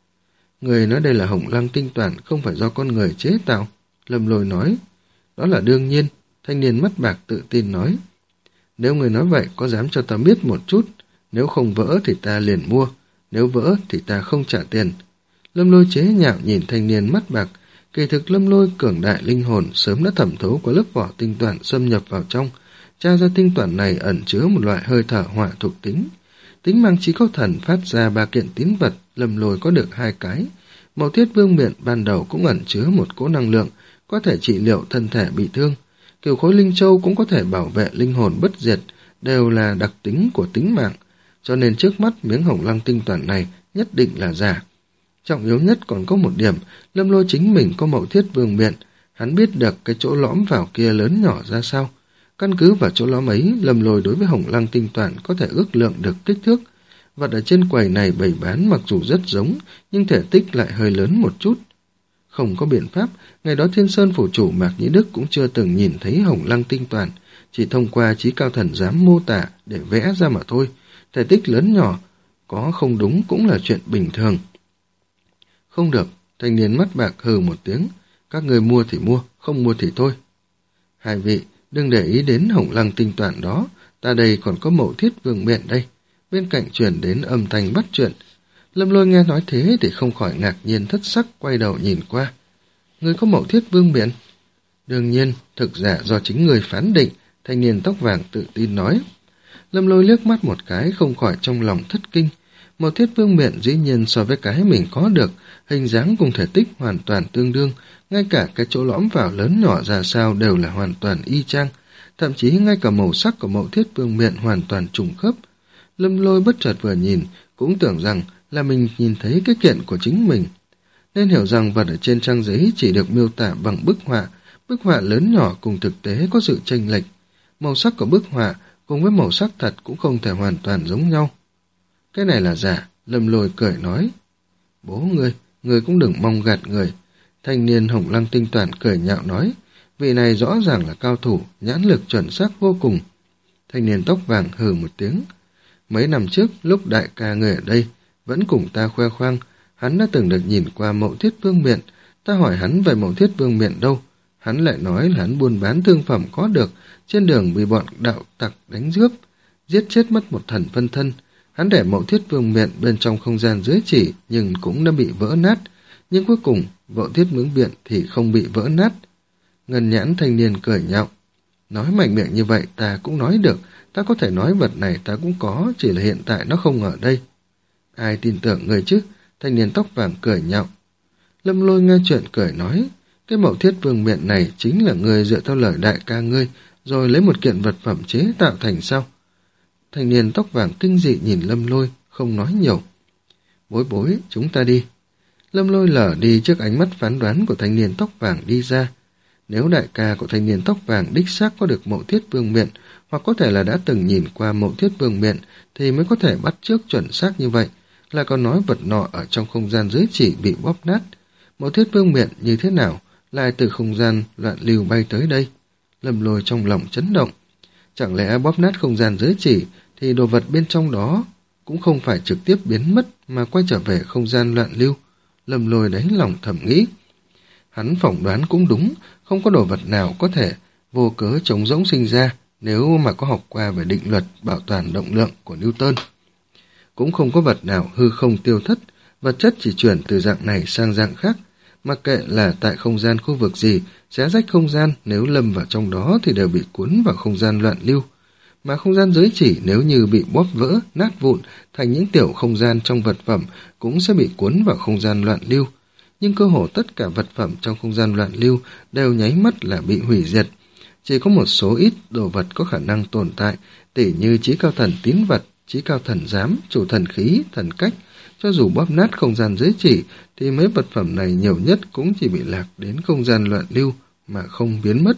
Người nói đây là hồng lăng tinh toàn, không phải do con người chế tạo. Lâm Lôi nói. Đó là đương nhiên. Thanh niên mắt bạc tự tin nói. Nếu người nói vậy có dám cho ta biết một chút? Nếu không vỡ thì ta liền mua, nếu vỡ thì ta không trả tiền. Lâm Lôi chế nhạo nhìn thanh niên mắt bạc. Kỳ thực Lâm Lôi cường đại linh hồn sớm đã thẩm thấu qua lớp vỏ tinh toàn xâm nhập vào trong, tra ra tinh toàn này ẩn chứa một loại hơi thở hỏa thuộc tính. Tính mang Chí Cao Thần phát ra ba kiện tín vật, Lâm Lôi có được hai cái. Mậu Thiết Vương Miện ban đầu cũng ẩn chứa một cỗ năng lượng, có thể trị liệu thân thể bị thương. Cửu Khối Linh Châu cũng có thể bảo vệ linh hồn bất diệt, đều là đặc tính của tính mạng. Cho nên trước mắt miếng hồng lăng tinh toàn này nhất định là giả. Trọng yếu nhất còn có một điểm, Lâm Lôi chính mình có Mậu Thiết Vương Miện, hắn biết được cái chỗ lõm vào kia lớn nhỏ ra sao. Căn cứ vào chỗ lõm ấy, Lâm Lôi đối với hồng lăng tinh toàn có thể ước lượng được kích thước. Vật ở trên quầy này bày bán mặc dù rất giống, nhưng thể tích lại hơi lớn một chút. Không có biện pháp, ngày đó Thiên Sơn phủ chủ Mạc Nhĩ Đức cũng chưa từng nhìn thấy hồng lăng tinh toàn, chỉ thông qua Chí Cao Thần dám mô tả để vẽ ra mà thôi. Thể tích lớn nhỏ, có không đúng cũng là chuyện bình thường. Không được, thanh niên mắt bạc hừ một tiếng. Các người mua thì mua, không mua thì thôi. Hai vị, đừng để ý đến hồng lăng tinh toàn đó, ta đây còn có Mậu Thiết Vương Miện đây. Bên cạnh truyền đến âm thanh bắt chuyện. Lâm Lôi nghe nói thế thì không khỏi ngạc nhiên thất sắc, quay đầu nhìn qua. Người có Mậu Thiết Vương Miện? Đương nhiên, thực giả do chính người phán định, thanh niên tóc vàng tự tin nói. Lâm Lôi liếc mắt một cái, không khỏi trong lòng thất kinh. Mậu Thiết Vương Miện dĩ nhiên so với cái mình có được, hình dáng cùng thể tích hoàn toàn tương đương, ngay cả cái chỗ lõm vào lớn nhỏ ra sao đều là hoàn toàn y chang, thậm chí ngay cả màu sắc của Mậu Thiết Vương Miện hoàn toàn trùng khớp. Lâm Lôi bất chợt vừa nhìn, cũng tưởng rằng là mình nhìn thấy cái kiện của chính mình. Nên hiểu rằng vật ở trên trang giấy chỉ được miêu tả bằng bức họa, bức họa lớn nhỏ cùng thực tế có sự chênh lệch. Màu sắc của bức họa cùng với màu sắc thật cũng không thể hoàn toàn giống nhau. Cái này là giả, Lâm Lôi cười nói. Bố ngươi, ngươi cũng đừng mong gạt người. Thanh niên hồng lăng tinh toàn cười nhạo nói. Vị này rõ ràng là cao thủ, nhãn lực chuẩn xác vô cùng. Thanh niên tóc vàng hừ một tiếng. Mấy năm trước, lúc đại ca người ở đây, vẫn cùng ta khoe khoang, hắn đã từng được nhìn qua Mậu Thiết Vương Miện. Ta hỏi hắn về Mậu Thiết Vương Miện đâu. Hắn lại nói là hắn buôn bán thương phẩm có được, trên đường bị bọn đạo tặc đánh rướp. giết chết mất một thần phân thân. Hắn để Mậu Thiết Vương Miện bên trong không gian dưới chỉ nhưng cũng đã bị vỡ nát, nhưng cuối cùng Mậu Thiết Vương Miện thì không bị vỡ nát. Ngân nhãn thanh niên cười nhạo, nói mạnh miệng như vậy ta cũng nói được, ta có thể nói vật này ta cũng có, chỉ là hiện tại nó không ở đây. Ai tin tưởng người chứ? Thanh niên tóc vàng cười nhạo. Lâm Lôi nghe chuyện cười nói, cái Mậu Thiết Vương Miện này chính là người dựa theo lời đại ca ngươi, rồi lấy một kiện vật phẩm chế tạo thành sao? Thanh niên tóc vàng kinh dị nhìn Lâm Lôi, không nói nhiều. Bối bối, chúng ta đi. Lâm Lôi lờ đi trước ánh mắt phán đoán của thanh niên tóc vàng đi ra. Nếu đại ca của thanh niên tóc vàng đích xác có được Mậu Thiết Vương Miện, hoặc có thể là đã từng nhìn qua Mậu Thiết Vương Miện, thì mới có thể bắt chước chuẩn xác như vậy, là còn nói vật nọ ở trong không gian giới chỉ bị bóp nát. Mậu Thiết Vương Miện như thế nào, lại từ không gian loạn lưu bay tới đây? Lâm Lôi trong lòng chấn động. Chẳng lẽ bóp nát không gian giới chỉ, thì đồ vật bên trong đó cũng không phải trực tiếp biến mất mà quay trở về không gian loạn lưu? Lâm Lôi đáy lòng thầm nghĩ. Hắn phỏng đoán cũng đúng, không có đồ vật nào có thể vô cớ trống rỗng sinh ra nếu mà có học qua về định luật bảo toàn động lượng của Newton. Cũng không có vật nào hư không tiêu thất, vật chất chỉ chuyển từ dạng này sang dạng khác. Mặc kệ là tại không gian khu vực gì, xé rách không gian nếu lâm vào trong đó thì đều bị cuốn vào không gian loạn lưu. Mà không gian giới chỉ nếu như bị bóp vỡ, nát vụn thành những tiểu không gian trong vật phẩm cũng sẽ bị cuốn vào không gian loạn lưu. Nhưng cơ hồ tất cả vật phẩm trong không gian loạn lưu đều nháy mắt là bị hủy diệt. Chỉ có một số ít đồ vật có khả năng tồn tại, tỉ như chí cao thần tín vật, chí cao thần giám, chủ thần khí, thần cách. Cho dù bóp nát không gian giới chỉ, thì mấy vật phẩm này nhiều nhất cũng chỉ bị lạc đến không gian loạn lưu mà không biến mất.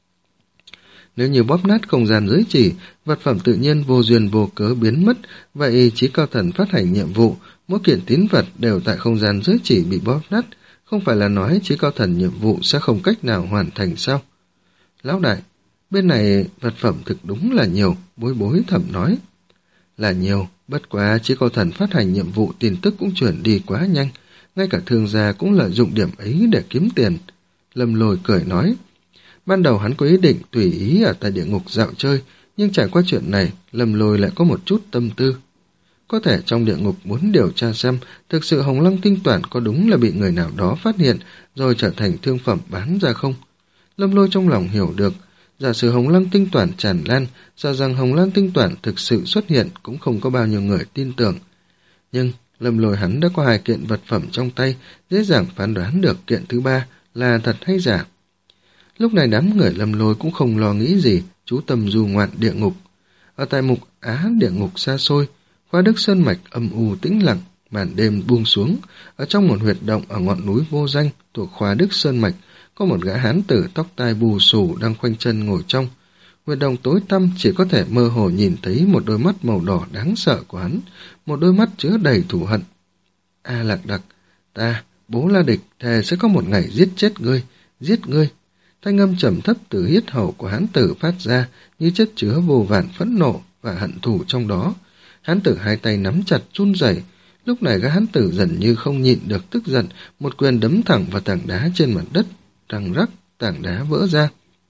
Nếu như bóp nát không gian giới chỉ, vật phẩm tự nhiên vô duyên vô cớ biến mất, vậy chí cao thần phát hành nhiệm vụ, mỗi kiện tín vật đều tại không gian giới chỉ bị bóp nát, không phải là nói chí cao thần nhiệm vụ sẽ không cách nào hoàn thành sao? Lão đại, bên này vật phẩm thực đúng là nhiều, Bối Bối thầm nói. Là nhiều, bất quá chí cao thần phát hành nhiệm vụ tin tức cũng chuyển đi quá nhanh, ngay cả thương gia cũng lợi dụng điểm ấy để kiếm tiền. Lâm Lôi cười nói. Ban đầu hắn có ý định tùy ý ở tại địa ngục dạo chơi, nhưng trải qua chuyện này, Lâm Lôi lại có một chút tâm tư. Có thể trong địa ngục muốn điều tra xem thực sự Hồng Lăng Tinh Toản có đúng là bị người nào đó phát hiện rồi trở thành thương phẩm bán ra không? Lâm Lôi trong lòng hiểu được, giả sử Hồng Lăng Tinh Toản tràn lan, sợ rằng Hồng Lăng Tinh Toản thực sự xuất hiện cũng không có bao nhiêu người tin tưởng. Nhưng Lâm Lôi hắn đã có hai kiện vật phẩm trong tay, dễ dàng phán đoán được kiện thứ ba là thật hay giả. Lúc này đám người Lâm Lôi cũng không lo nghĩ gì, chú tâm du ngoạn địa ngục. Ở tại mục Á địa ngục xa xôi, Khoa Đức Sơn Mạch âm u tĩnh lặng, màn đêm buông xuống. Ở trong một huyệt động ở ngọn núi vô danh thuộc Khoa Đức Sơn Mạch, có một gã hán tử tóc tai bù xù đang khoanh chân ngồi trong. Huyệt động tối tăm, chỉ có thể mơ hồ nhìn thấy một đôi mắt màu đỏ đáng sợ của hắn, một đôi mắt chứa đầy thù hận. A Lạc Đặc, ta, Bố La Địch, thề sẽ có một ngày giết chết ngươi, giết ngươi. Thanh âm trầm thấp từ yết hầu của hán tử phát ra, như chất chứa vô vàn phẫn nộ và hận thù trong đó. Hán tử hai tay nắm chặt run rẩy. Lúc này gã hán tử dần như không nhịn được tức giận, một quyền đấm thẳng vào tảng đá trên mặt đất, răng rắc, tảng đá vỡ ra.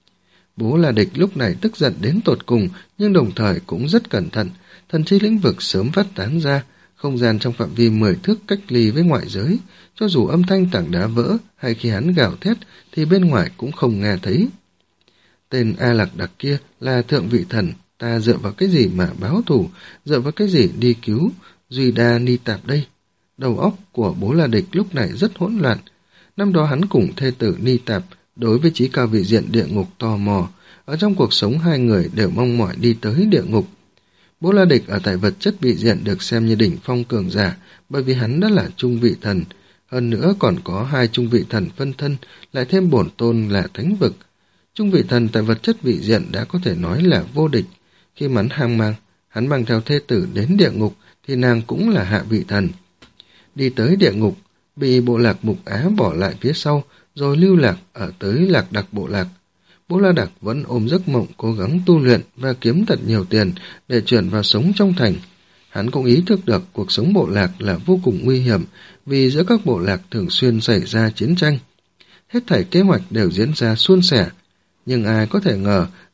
Bố La Địch lúc này tức giận đến tột cùng, nhưng đồng thời cũng rất cẩn thận. Thần chi lĩnh vực sớm phát tán ra, không gian trong phạm vi mười thước cách ly với ngoại giới. Cho dù âm thanh tảng đá vỡ hay khi hắn gào thét thì bên ngoài cũng không nghe thấy. Tên A Lạc Đặc kia là thượng vị thần, ta dựa vào cái gì mà báo thù, dựa vào cái gì đi cứu Duy Đa Ni Tạp đây? Đầu óc của Bố La Địch lúc này rất hỗn loạn. Năm đó hắn cùng thê tử Ni Tạp đối với chí cao vị diện địa ngục tò mò, ở trong cuộc sống hai người đều mong mỏi đi tới địa ngục. Bố La Địch ở tại vật chất vị diện được xem như đỉnh phong cường giả, bởi vì hắn đã là trung vị thần, hơn nữa còn có hai trung vị thần phân thân, lại thêm bổn tôn là thánh vực. Trung vị thần tại vật chất vị diện đã có thể nói là vô địch. Khi hắn ham mang, hắn mang theo thê tử đến địa ngục thì nàng cũng là hạ vị thần. Đi tới địa ngục, bị bộ lạc Mục Á bỏ lại phía sau, rồi lưu lạc ở tới Lạc Đặc bộ lạc. Bố La Đặc vẫn ôm giấc mộng cố gắng tu luyện và kiếm thật nhiều tiền để chuyển vào sống trong thành. Hắn cũng ý thức được cuộc sống bộ lạc là vô cùng nguy hiểm, vì giữa các bộ lạc thường xuyên xảy ra chiến tranh. Hết thảy kế hoạch đều diễn ra suôn sẻ, nhưng ai có thể ngờ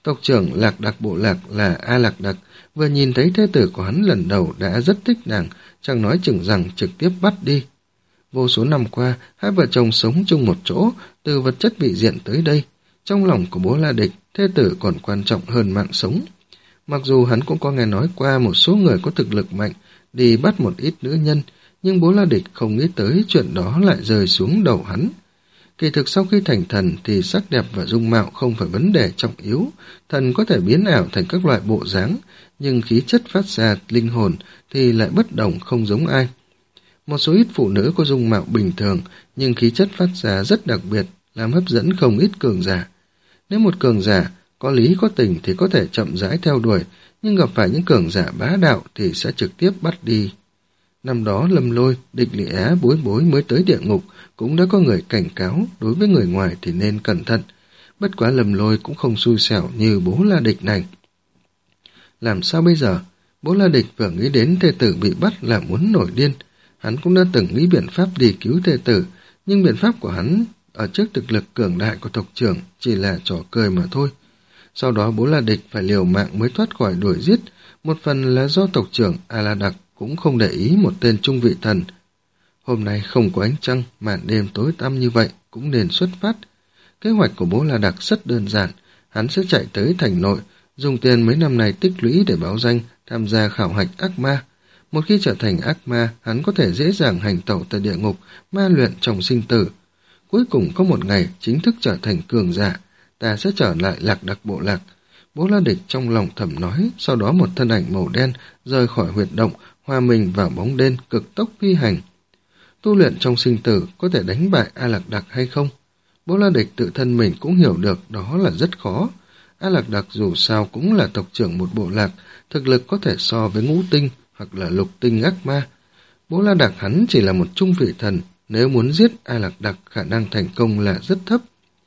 Tộc trưởng Lạc Đặc bộ lạc là A Lạc Đặc, vừa nhìn thấy thê tử của hắn lần đầu đã rất thích nàng, chẳng nói chừng rằng trực tiếp bắt đi. Vô số năm qua, hai vợ chồng sống chung một chỗ, từ vật chất vị diện tới đây. Trong lòng của Bố La Địch, thê tử còn quan trọng hơn mạng sống. Mặc dù hắn cũng có nghe nói qua một số người có thực lực mạnh, đi bắt một ít nữ nhân, nhưng Bố La Địch không nghĩ tới chuyện đó lại rơi xuống đầu hắn. Kỳ thực sau khi thành thần thì sắc đẹp và dung mạo không phải vấn đề trọng yếu, thần có thể biến ảo thành các loại bộ dáng, nhưng khí chất phát ra linh hồn thì lại bất đồng không giống ai. Một số ít phụ nữ có dung mạo bình thường, nhưng khí chất phát ra rất đặc biệt, làm hấp dẫn không ít cường giả. Nếu một cường giả có lý có tình thì có thể chậm rãi theo đuổi, nhưng gặp phải những cường giả bá đạo thì sẽ trực tiếp bắt đi. Năm đó Lâm Lôi, Địch Lị Á, Bối Bối mới tới địa ngục, cũng đã có người cảnh cáo đối với người ngoài thì nên cẩn thận. Bất quá Lâm Lôi cũng không xui xẻo như Bố La Địch này. Làm sao bây giờ? Bố La Địch vừa nghĩ đến thê tử bị bắt là muốn nổi điên. Hắn cũng đã từng nghĩ biện pháp đi cứu thê tử, nhưng biện pháp của hắn ở trước thực lực cường đại của tộc trưởng chỉ là trò cười mà thôi. Sau đó Bố La Địch phải liều mạng mới thoát khỏi đuổi giết, một phần là do tộc trưởng A La Đặc cũng không để ý một tên trung vị thần. Hôm nay không có ánh trăng, màn đêm tối tăm như vậy cũng nên xuất phát. Kế hoạch của Bố La Đặc rất đơn giản, hắn sẽ chạy tới thành nội, dùng tiền mấy năm này tích lũy để báo danh tham gia khảo hạch ác ma. Một khi trở thành ác ma, hắn có thể dễ dàng hành tẩu tại địa ngục, ma luyện trong sinh tử. Cuối cùng có một ngày chính thức trở thành cường giả, ta sẽ trở lại Lạc Đặc bộ lạc. Bố La Địch trong lòng thầm nói, sau đó một thân ảnh màu đen rời khỏi huyệt động, hòa mình vào bóng đêm cực tốc phi hành. Tu luyện trong sinh tử có thể đánh bại A Lạc Đặc hay không? Bố La Địch tự thân mình cũng hiểu được đó là rất khó. A Lạc Đặc dù sao cũng là tộc trưởng một bộ lạc, thực lực có thể so với ngũ tinh hoặc là lục tinh ác ma. Bố La Đặc hắn chỉ là một trung vị thần, nếu muốn giết A Lạc Đặc khả năng thành công là rất thấp.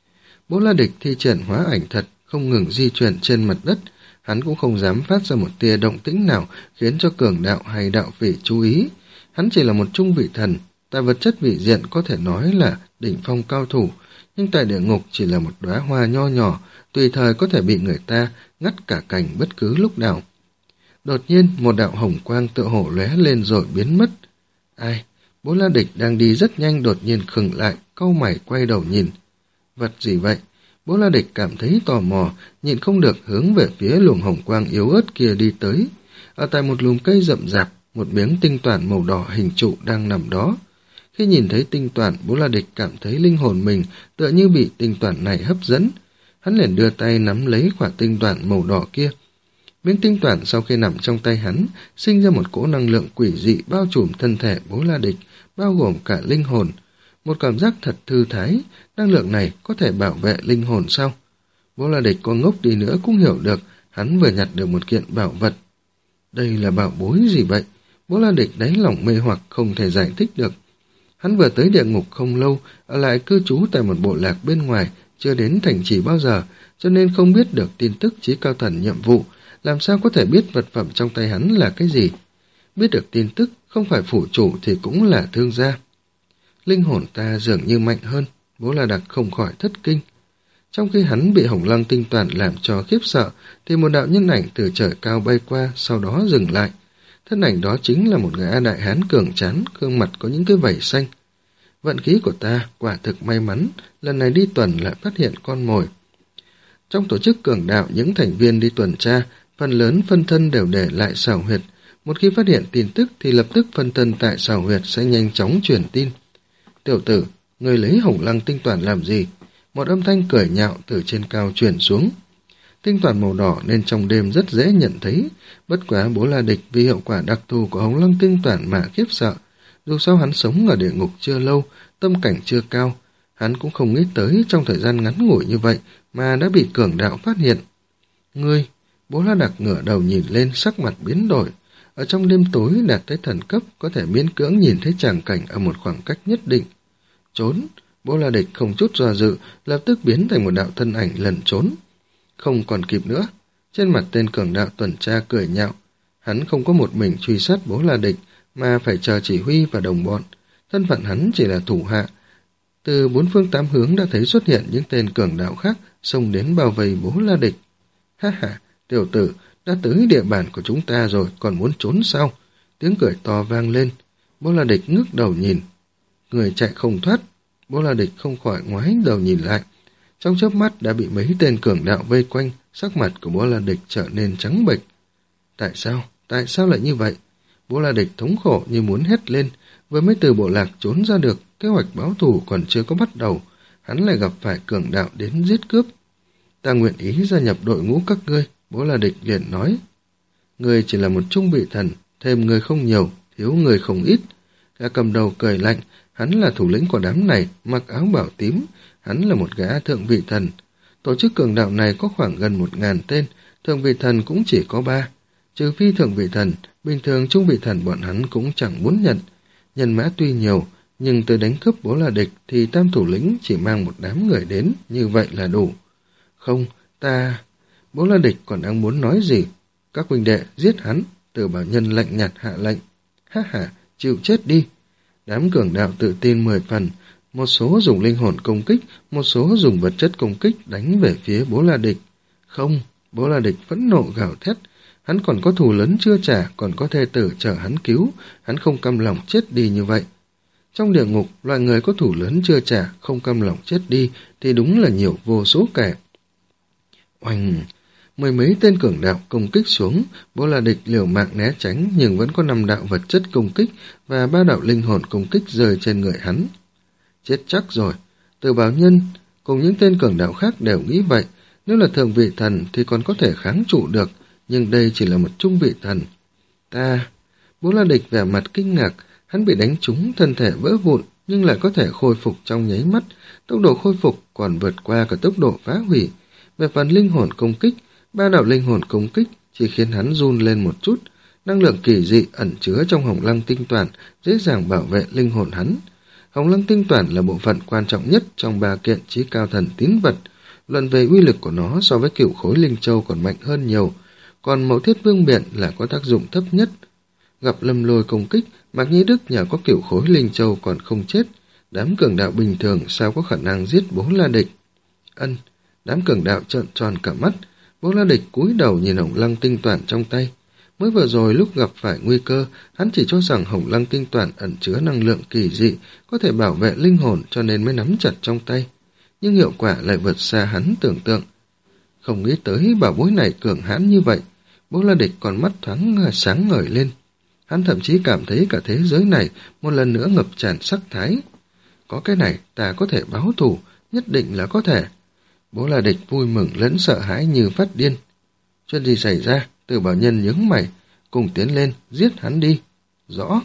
Bố La Địch thi triển hóa ảnh thật, không ngừng di chuyển trên mặt đất, hắn cũng không dám phát ra một tia động tĩnh nào khiến cho cường đạo hay đạo phỉ chú ý. Hắn chỉ là một trung vị thần, tại vật chất vị diện có thể nói là đỉnh phong cao thủ, nhưng tại địa ngục chỉ là một đóa hoa nho nhỏ, tùy thời có thể bị người ta ngắt cả cành bất cứ lúc nào. Đột nhiên, một đạo hồng quang tựa hổ lóe lên rồi biến mất. Ai? Bố La Địch đang đi rất nhanh đột nhiên khựng lại, cau mày quay đầu nhìn. Vật gì vậy? Bố La Địch cảm thấy tò mò, nhịn không được hướng về phía luồng hồng quang yếu ớt kia đi tới. Ở tại một lùm cây rậm rạp, một miếng tinh toàn màu đỏ hình trụ đang nằm đó. Khi nhìn thấy tinh toàn, Bố La Địch cảm thấy linh hồn mình tựa như bị tinh toàn này hấp dẫn. Hắn liền đưa tay nắm lấy quả tinh toàn màu đỏ kia. Miếng tinh toàn sau khi nằm trong tay hắn, sinh ra một cỗ năng lượng quỷ dị bao trùm thân thể Bố La Địch, bao gồm cả linh hồn. Một cảm giác thật thư thái, năng lượng này có thể bảo vệ linh hồn sao? Bố La Địch có ngốc đi nữa cũng hiểu được, hắn vừa nhặt được một kiện bảo vật. Đây là bảo bối gì vậy? Bố La Địch đáy lòng mê hoặc không thể giải thích được. Hắn vừa tới địa ngục không lâu, ở lại cư trú tại một bộ lạc bên ngoài, chưa đến thành trì bao giờ, cho nên không biết được tin tức Chí Cao Thần nhiệm vụ, làm sao có thể biết vật phẩm trong tay hắn là cái gì. Biết được tin tức, không phải phủ chủ thì cũng là thương gia. Linh hồn ta dường như mạnh hơn, Bố La Đặc không khỏi thất kinh. Trong khi hắn bị Hồng Lăng tinh toàn làm cho khiếp sợ, thì một đạo nhân ảnh từ trời cao bay qua, sau đó dừng lại. Thân ảnh đó chính là một gã đại hán cường tráng, gương mặt có những cái vảy xanh. Vận khí của ta quả thực may mắn, lần này đi tuần lại phát hiện con mồi. Trong tổ chức cường đạo, những thành viên đi tuần tra, phần lớn phân thân đều để lại xào huyệt. Một khi phát hiện tin tức thì lập tức phân thân tại xào huyệt sẽ nhanh chóng truyền tin. Tiểu tử, người lấy Hồng Lăng tinh toàn làm gì? Một âm thanh cười nhạo từ trên cao truyền xuống. Tinh toàn màu đỏ nên trong đêm rất dễ nhận thấy, bất quá Bố La Địch vì hiệu quả đặc thù của Hồng Lăng tinh toàn mà khiếp sợ. Dù sao hắn sống ở địa ngục chưa lâu, tâm cảnh chưa cao, hắn cũng không nghĩ tới trong thời gian ngắn ngủi như vậy mà đã bị cường đạo phát hiện. Ngươi, Bố La Đặc ngửa đầu nhìn lên, sắc mặt biến đổi. Ở trong đêm tối đạt tới thần cấp có thể miễn cưỡng nhìn thấy tràng cảnh ở một khoảng cách nhất định. Trốn, Bố La Địch không chút do dự, lập tức biến thành một đạo thân ảnh lẩn trốn. Không còn kịp nữa, trên mặt tên cường đạo tuần tra cười nhạo. Hắn không có một mình truy sát Bố La Địch, mà phải chờ chỉ huy và đồng bọn. Thân phận hắn chỉ là thủ hạ. Từ bốn phương tám hướng đã thấy xuất hiện những tên cường đạo khác xông đến bao vây Bố La Địch. Ha ha, tiểu tử, đã tới địa bàn của chúng ta rồi, còn muốn trốn sao? Tiếng cười to vang lên. Bố La Địch ngước đầu nhìn. Người chạy không thoát. Bố La Địch không khỏi ngoái đầu nhìn lại. Trong chớp mắt đã bị mấy tên cường đạo vây quanh, sắc mặt của Bố La Địch trở nên trắng bệch. Tại sao? Tại sao lại như vậy? Bố La Địch thống khổ như muốn hét lên. Vừa mới từ bộ lạc trốn ra được, kế hoạch báo thù còn chưa có bắt đầu, hắn lại gặp phải cường đạo đến giết cướp. Ta nguyện ý gia nhập đội ngũ các ngươi, Bố La Địch liền nói. Ngươi chỉ là một trung vị thần, thêm người không nhiều, thiếu người không ít. Gã cầm đầu cười lạnh, hắn là thủ lĩnh của đám này, mặc áo bảo tím, hắn là một gã thượng vị thần. Tổ chức cường đạo này có khoảng gần một ngàn tên, thượng vị thần cũng chỉ có ba. Trừ phi thượng vị thần, bình thường trung vị thần bọn hắn cũng chẳng muốn nhận. Nhân mã tuy nhiều, nhưng tới đánh cướp Bố La Địch thì tam thủ lĩnh chỉ mang một đám người đến, như vậy là đủ. Không, ta... Bố La Địch còn đang muốn nói gì? Các huynh đệ giết hắn, Từ Bảo Nhân lạnh nhạt hạ lệnh. Ha ha, chịu chết đi. Đám cường đạo tự tin mười phần, một số dùng linh hồn công kích, một số dùng vật chất công kích đánh về phía Bố La Địch. Không, Bố La Địch phẫn nộ gào thét. Hắn còn có thù lớn chưa trả, còn có thê tử chờ hắn cứu, hắn không cam lòng chết đi như vậy. Trong địa ngục, loài người có thù lớn chưa trả, không cam lòng chết đi thì đúng là nhiều vô số kẻ. Oanh! Mười mấy tên cường đạo công kích xuống, Bố La Địch liều mạng né tránh nhưng vẫn có năm đạo vật chất công kích và ba đạo linh hồn công kích rơi trên người hắn. Chết chắc rồi, Từ Bảo Nhân cùng những tên cường đạo khác đều nghĩ vậy. Nếu là thượng vị thần thì còn có thể kháng trụ được, nhưng đây chỉ là một trung vị thần. Ta... Bố La Địch vẻ mặt kinh ngạc, hắn bị đánh trúng, thân thể vỡ vụn nhưng lại có thể khôi phục trong nháy mắt, tốc độ khôi phục còn vượt qua cả tốc độ phá hủy. Về phần linh hồn công kích, ba đạo linh hồn công kích chỉ khiến hắn run lên một chút, năng lượng kỳ dị ẩn chứa trong Hồng Lăng Tinh Toản dễ dàng bảo vệ linh hồn hắn. Hồng Lăng Tinh Toản là bộ phận quan trọng nhất trong ba kiện chí cao thần tín vật, luận về uy lực của nó so với cửu khối linh châu còn mạnh hơn nhiều, còn Mậu Thiết Vương Miện là có tác dụng thấp nhất. Gặp Lâm Lôi công kích, Mạc Nhĩ Đức nhờ có cửu khối linh châu còn không chết, đám cường đạo bình thường sao có khả năng giết Bố La Địch. Ân, đám cường đạo trợn tròn cả mắt. Bố La Địch cúi đầu nhìn Hồng Lăng Tinh Toản trong tay. Mới vừa rồi lúc gặp phải nguy cơ, hắn chỉ cho rằng Hồng Lăng Tinh Toản ẩn chứa năng lượng kỳ dị, có thể bảo vệ linh hồn cho nên mới nắm chặt trong tay. Nhưng hiệu quả lại vượt xa hắn tưởng tượng. Không nghĩ tới bảo bối này cường hãn như vậy. Bố La Địch còn mắt thoáng sáng ngời lên. Hắn thậm chí cảm thấy cả thế giới này một lần nữa ngập tràn sắc thái. Có cái này ta có thể báo thù, nhất định là có thể. Bố La Địch vui mừng lẫn sợ hãi như phát điên. Chuyện gì xảy ra? Từ Bảo Nhân nhướng mày, cùng tiến lên, giết hắn đi. Rõ.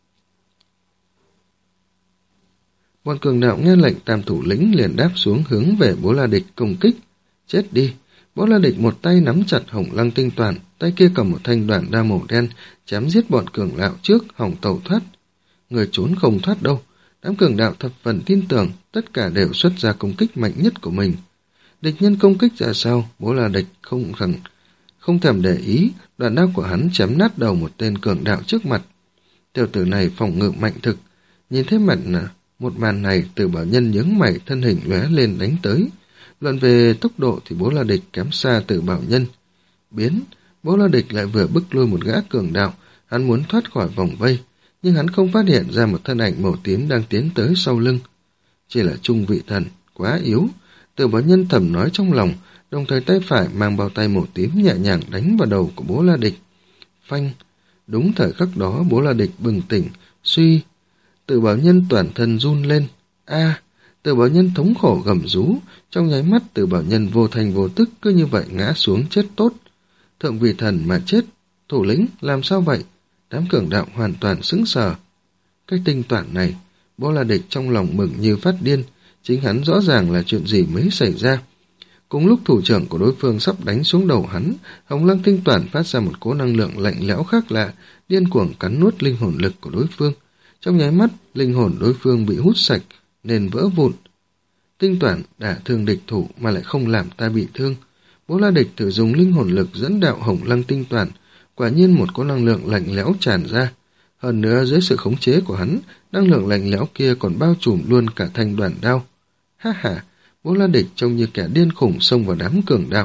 Bọn cường đạo nghe lệnh tam thủ lĩnh liền đáp xuống hướng về Bố La Địch công kích. Chết đi. Bố La Địch một tay nắm chặt Hồng Lăng Tinh Toản, tay kia cầm một thanh đoạn đao màu đen, chém giết bọn cường đạo trước, hòng tẩu thoát. Người trốn không thoát đâu. Đám cường đạo thập phần tin tưởng, tất cả đều xuất ra công kích mạnh nhất của mình. Địch nhân công kích ra sao, Bố La Địch không khẩn, không thèm để ý, đoạn đao của hắn chém nát đầu một tên cường đạo trước mặt. Tiểu tử này phòng ngự mạnh thực, nhìn thấy mặt một màn này, Từ Bảo Nhân nhướng mày, thân hình lóe lên đánh tới. Luận về tốc độ thì Bố La Địch kém xa Từ Bảo Nhân. Biến, Bố La Địch lại vừa bức lui một gã cường đạo, hắn muốn thoát khỏi vòng vây, nhưng hắn không phát hiện ra một thân ảnh màu tím đang tiến tới sau lưng. Chỉ là trung vị thần, quá yếu. Từ Bảo Nhân thầm nói trong lòng, đồng thời tay phải mang bao tay màu tím nhẹ nhàng đánh vào đầu của Bố La Địch. Phanh! Đúng thời khắc đó Bố La Địch bừng tỉnh, suy. Từ Bảo Nhân toàn thân run lên. A! Từ Bảo Nhân thống khổ gầm rú, trong nháy mắt Từ Bảo Nhân vô thành vô tức cứ như vậy ngã xuống chết tốt. Thượng vị thần mà chết, thủ lĩnh làm sao vậy? Đám cường đạo hoàn toàn sững sờ. Cái tinh toản này, Bố La Địch trong lòng mừng như phát điên, chính hắn rõ ràng là chuyện gì mới xảy ra. Cùng lúc thủ trưởng của đối phương sắp đánh xuống đầu hắn, Hồng Lăng Tinh Toản phát ra một cỗ năng lượng lạnh lẽo khác lạ, điên cuồng cắn nuốt linh hồn lực của đối phương. Trong nháy mắt, linh hồn đối phương bị hút sạch, nên vỡ vụn. Tinh Toản đả thương địch thủ mà lại không làm ta bị thương. Bố La Địch thử dùng linh hồn lực dẫn đạo Hồng Lăng Tinh Toản, quả nhiên một cỗ năng lượng lạnh lẽo tràn ra. Hơn nữa dưới sự khống chế của hắn, năng lượng lạnh lẽo kia còn bao trùm luôn cả thanh đoàn đao. Ha ha, Bố La Địch trông như kẻ điên khủng xông vào đám cường đạo,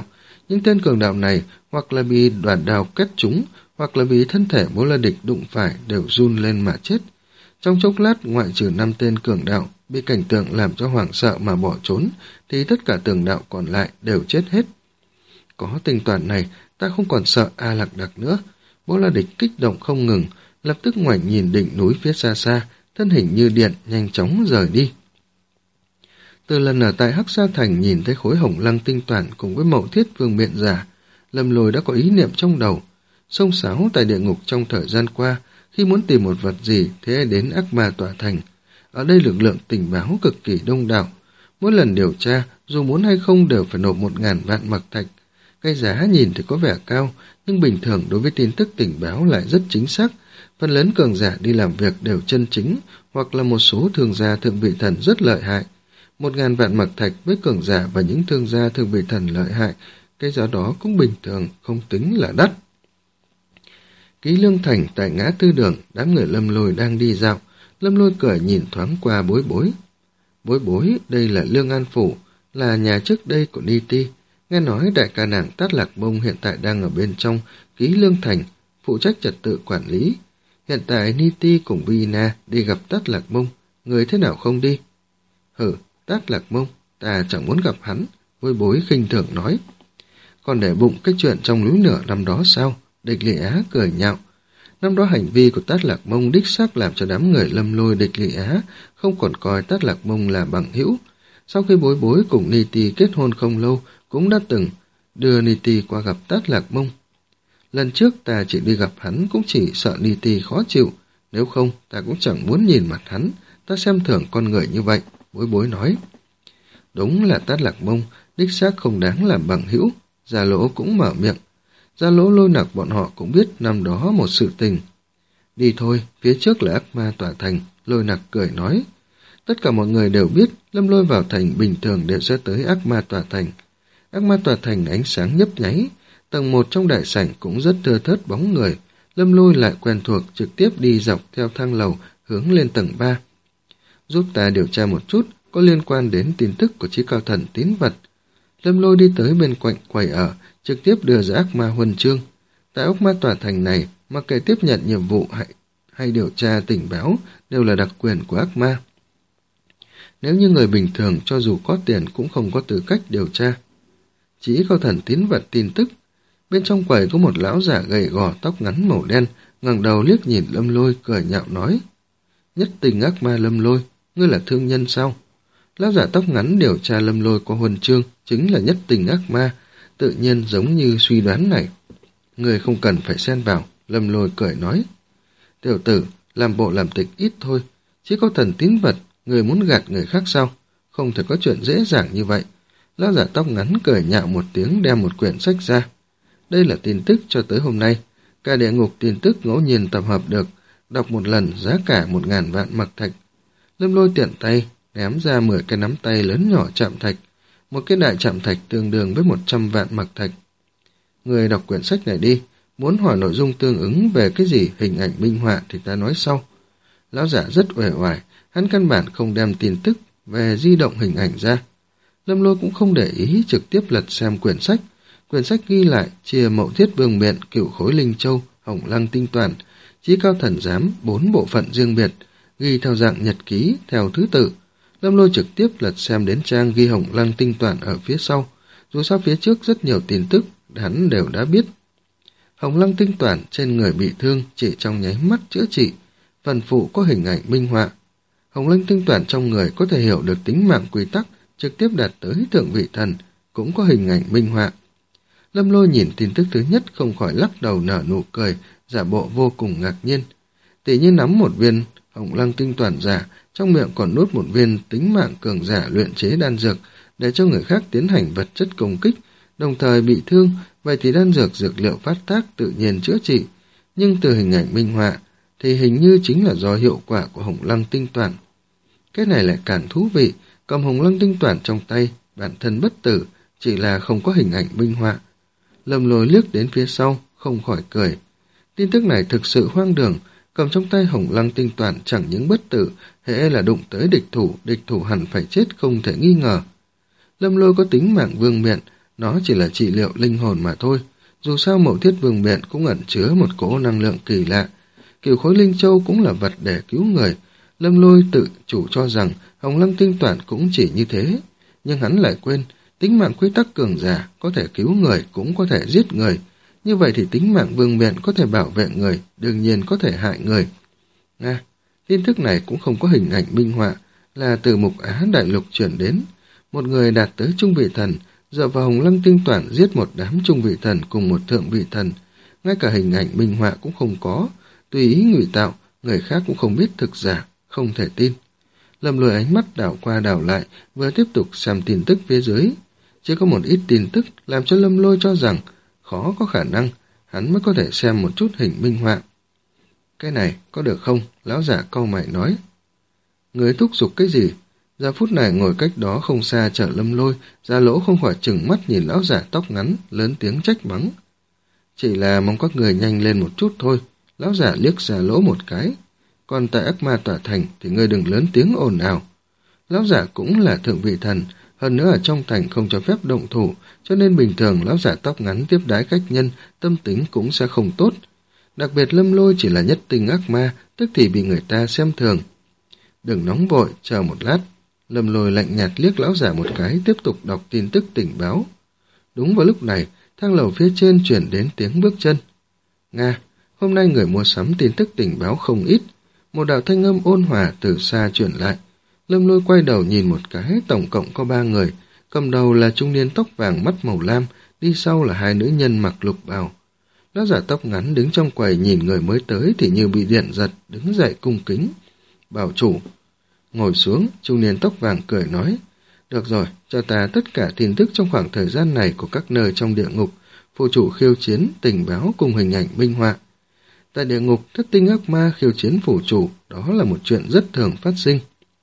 Những tên cường đạo này hoặc là bị đoản đào kết trúng, hoặc là bị thân thể Bố La Địch đụng phải đều run lên mà chết. Trong chốc lát, ngoại trừ năm tên cường đạo bị cảnh tượng làm cho hoảng sợ mà bỏ trốn, thì tất cả cường đạo còn lại đều chết hết. Có tình toàn này, ta không còn sợ A Lạc Đặc nữa. Bố La Địch kích động không ngừng, lập tức ngoảnh nhìn đỉnh núi phía xa xa, thân hình như điện nhanh chóng rời đi. Từ lần ở tại Hắc Sa Thành nhìn thấy khối hồng lăng tinh toàn cùng với Mậu Thiết Vương Miện Giả, Lâm Lôi đã có ý niệm trong đầu. Xông xáo tại địa ngục trong thời gian qua, khi muốn tìm một vật gì thế đến Ác Ma Tòa Thành. Ở đây lực lượng tình báo cực kỳ đông đảo. Mỗi lần điều tra, dù muốn hay không đều phải nộp một ngàn vạn mặc thạch. Cái giá nhìn thì có vẻ cao, nhưng bình thường đối với tin tức tình báo lại rất chính xác. Phần lớn cường giả đi làm việc đều chân chính, hoặc là một số thương gia thượng vị thần rất lợi hại. Một ngàn vạn mặc thạch với cường giả và những thương gia thượng vị thần lợi hại, cái giá đó cũng bình thường, không tính là đắt. Ký Lương Thành tại ngã tư đường, đám người Lâm Lôi đang đi dạo. Lâm Lôi cười nhìn thoáng qua Bối Bối. Bối Bối, đây là Lương An Phủ, là nhà trước đây của Ni Ti. Nghe nói đại ca nàng Tát Lạc Mông hiện tại đang ở bên trong Ký Lương Thành, phụ trách trật tự quản lý. Hiện tại Ni Ti cùng Vina đi gặp Tát Lạc Mông, người thế nào không đi? Hử, Tát Lạc Mông, ta chẳng muốn gặp hắn, Bối Bối khinh thường nói. Còn để bụng cái chuyện trong núi lửa năm đó sao? Địch Lị Á cười nhạo. Năm đó hành vi của Tát Lạc Mông đích xác làm cho đám người Lâm Lôi Địch Lị Á không còn coi Tát Lạc Mông là bằng hữu. Sau khi Bối Bối cùng Ni Ti kết hôn không lâu, cũng đã từng đưa Ni Ti qua gặp Tát Lạc Mông. Lần trước ta chỉ đi gặp hắn cũng chỉ sợ Ni Ti khó chịu, nếu không ta cũng chẳng muốn nhìn mặt hắn, ta xem thường con người như vậy, Bối Bối nói. Đúng là Tát Lạc Mông, đích xác không đáng làm bằng hữu, Gia Lỗ cũng mở miệng. Gia Lỗ Lôi Nặc bọn họ cũng biết năm đó một sự tình. Đi thôi, phía trước là Ác Ma Tòa Thành, Lôi Nặc cười nói. Tất cả mọi người đều biết, Lâm Lôi vào thành bình thường đều sẽ tới Ác Ma Tòa Thành. Ác Ma Tòa Thành ánh sáng nhấp nháy, tầng một trong đại sảnh cũng rất thưa thớt bóng người. Lâm Lôi lại quen thuộc trực tiếp đi dọc theo thang lầu hướng lên tầng ba. Giúp ta điều tra một chút có liên quan đến tin tức của Chí Cao Thần tín vật. Lâm Lôi đi tới bên cạnh quầy ở, trực tiếp đưa ra Ác Ma huân chương. Tại Ác Ma Tòa Thành này, mặc kệ tiếp nhận nhiệm vụ hay, hay điều tra tình báo đều là đặc quyền của Ác Ma. Nếu như người bình thường cho dù có tiền cũng không có tư cách điều tra. Chí Cao Thần tín vật tin tức. Bên trong quầy có một lão giả gầy gò tóc ngắn màu đen, ngẩng đầu liếc nhìn Lâm Lôi cười nhạo nói. Nhất Tình Ác Ma Lâm Lôi, ngươi là thương nhân sao? Lão giả tóc ngắn điều tra Lâm Lôi có huân chương, chính là Nhất Tình Ác Ma, tự nhiên giống như suy đoán này. Người không cần phải xen vào, Lâm Lôi cười nói. Tiểu tử, làm bộ làm tịch ít thôi, chỉ có thần tín vật, người muốn gạt người khác sao? Không thể có chuyện dễ dàng như vậy. Lão giả tóc ngắn cười nhạo một tiếng đem một quyển sách ra. Đây là tin tức cho tới hôm nay. Cả địa ngục tin tức ngẫu nhiên tập hợp được, đọc một lần giá cả một ngàn vạn mặc thạch. Lâm Lôi tiện tay, ném ra mười cái nắm tay lớn nhỏ chạm thạch. Một cái đại chạm thạch tương đương với một trăm vạn mặc thạch. Người đọc quyển sách này đi, muốn hỏi nội dung tương ứng về cái gì hình ảnh minh họa thì ta nói sau. Lão giả rất uể oải, hắn căn bản không đem tin tức về di động hình ảnh ra. Lâm Lôi cũng không để ý, trực tiếp lật xem quyển sách. Quyển sách ghi lại chia Mậu Thiết Vương Miện, Cửu Khối Linh Châu, Hồng Lăng Tinh Toàn, Chí Cao Thần Giám bốn bộ phận riêng biệt, ghi theo dạng nhật ký theo thứ tự. Lâm Lôi trực tiếp lật xem đến trang ghi Hồng Lăng Tinh Toàn ở phía sau. Dù sao phía trước rất nhiều tin tức hắn đều đã biết. Hồng Lăng Tinh Toàn trên người bị thương chỉ trong nháy mắt chữa trị, phần phụ có hình ảnh minh họa. Hồng Lăng Tinh Toàn trong người có thể hiểu được tính mạng quy tắc, trực tiếp đạt tới thượng vị thần, cũng có hình ảnh minh họa. Lâm Lôi nhìn tin tức thứ nhất không khỏi lắc đầu nở nụ cười, giả bộ vô cùng ngạc nhiên. Tỉ như nắm một viên Hồng Lăng Tinh Toàn giả, trong miệng còn nuốt một viên tính mạng cường giả luyện chế đan dược để cho người khác tiến hành vật chất công kích, đồng thời bị thương, vậy thì đan dược dược liệu phát tác tự nhiên chữa trị. Nhưng từ hình ảnh minh họa thì hình như chính là do hiệu quả của Hồng Lăng Tinh Toàn. Cái này lại càng thú vị, cầm Hồng Lăng Tinh Toàn trong tay, bản thân bất tử, chỉ là không có hình ảnh minh họa. Lâm Lôi liếc đến phía sau, không khỏi cười. Tin tức này thực sự hoang đường, cầm trong tay Hồng Lăng Tinh Toàn chẳng những bất tử, hễ là đụng tới địch thủ, địch thủ hẳn phải chết không thể nghi ngờ. Lâm Lôi có tính mạng vương miện, nó chỉ là trị liệu linh hồn mà thôi. Dù sao Mậu Thiết Vương miện cũng ẩn chứa một cỗ năng lượng kỳ lạ. Cửu khối linh châu cũng là vật để cứu người. Lâm Lôi tự chủ cho rằng Hồng Lăng tinh toản cũng chỉ như thế, nhưng hắn lại quên, tính mạng quy tắc cường giả có thể cứu người cũng có thể giết người. Như vậy thì tính mạng vương miện có thể bảo vệ người, đương nhiên có thể hại người. Nga, tin tức này cũng không có hình ảnh minh họa, là từ Mục Á Đại Lục chuyển đến. Một người đạt tới trung vị thần, dựa vào Hồng Lăng tinh toản giết một đám trung vị thần cùng một thượng vị thần. Ngay cả hình ảnh minh họa cũng không có, tùy ý ngụy tạo, người khác cũng không biết thực giả, không thể tin. Lâm Lôi ánh mắt đảo qua đảo lại, vừa tiếp tục xem tin tức phía dưới. Chỉ có một ít tin tức làm cho Lâm Lôi cho rằng khó có khả năng hắn mới có thể xem một chút hình minh họa. Cái này có được không? Lão giả cau mày nói. Người thúc giục cái gì? Giờ phút này ngồi cách đó không xa chở Lâm Lôi, Gia Lỗ không khỏi chừng mắt nhìn lão giả tóc ngắn, lớn tiếng trách mắng. Chỉ là mong các người nhanh lên một chút thôi. Lão giả liếc Gia Lỗ một cái. Còn tại Ác Ma Tỏa Thành thì ngươi đừng lớn tiếng ồn ào. Lão giả cũng là thượng vị thần, hơn nữa ở trong thành không cho phép động thủ, cho nên bình thường lão giả tóc ngắn tiếp đái khách nhân, tâm tính cũng sẽ không tốt. Đặc biệt Lâm Lôi chỉ là nhất tinh ác ma, tức thì bị người ta xem thường. Đừng nóng vội, chờ một lát. Lâm Lôi lạnh nhạt liếc lão giả một cái, tiếp tục đọc tin tức tình báo. Đúng vào lúc này, thang lầu phía trên chuyển đến tiếng bước chân. Nga, hôm nay người mua sắm tin tức tình báo không ít. Một đạo thanh âm ôn hòa từ xa truyền lại. Lâm Lôi quay đầu nhìn một cái, tổng cộng có ba người. Cầm đầu là trung niên tóc vàng mắt màu lam, đi sau là hai nữ nhân mặc lục bào. Lão giả tóc ngắn đứng trong quầy nhìn người mới tới thì như bị điện giật, đứng dậy cung kính. Bảo chủ. Ngồi xuống, trung niên tóc vàng cười nói. Được rồi, cho ta tất cả tin tức trong khoảng thời gian này của các nơi trong địa ngục, phụ chủ khiêu chiến, tình báo cùng hình ảnh minh họa. Tại địa ngục, thất tinh ác ma khiêu chiến phủ chủ, đó là một chuyện rất thường phát sinh.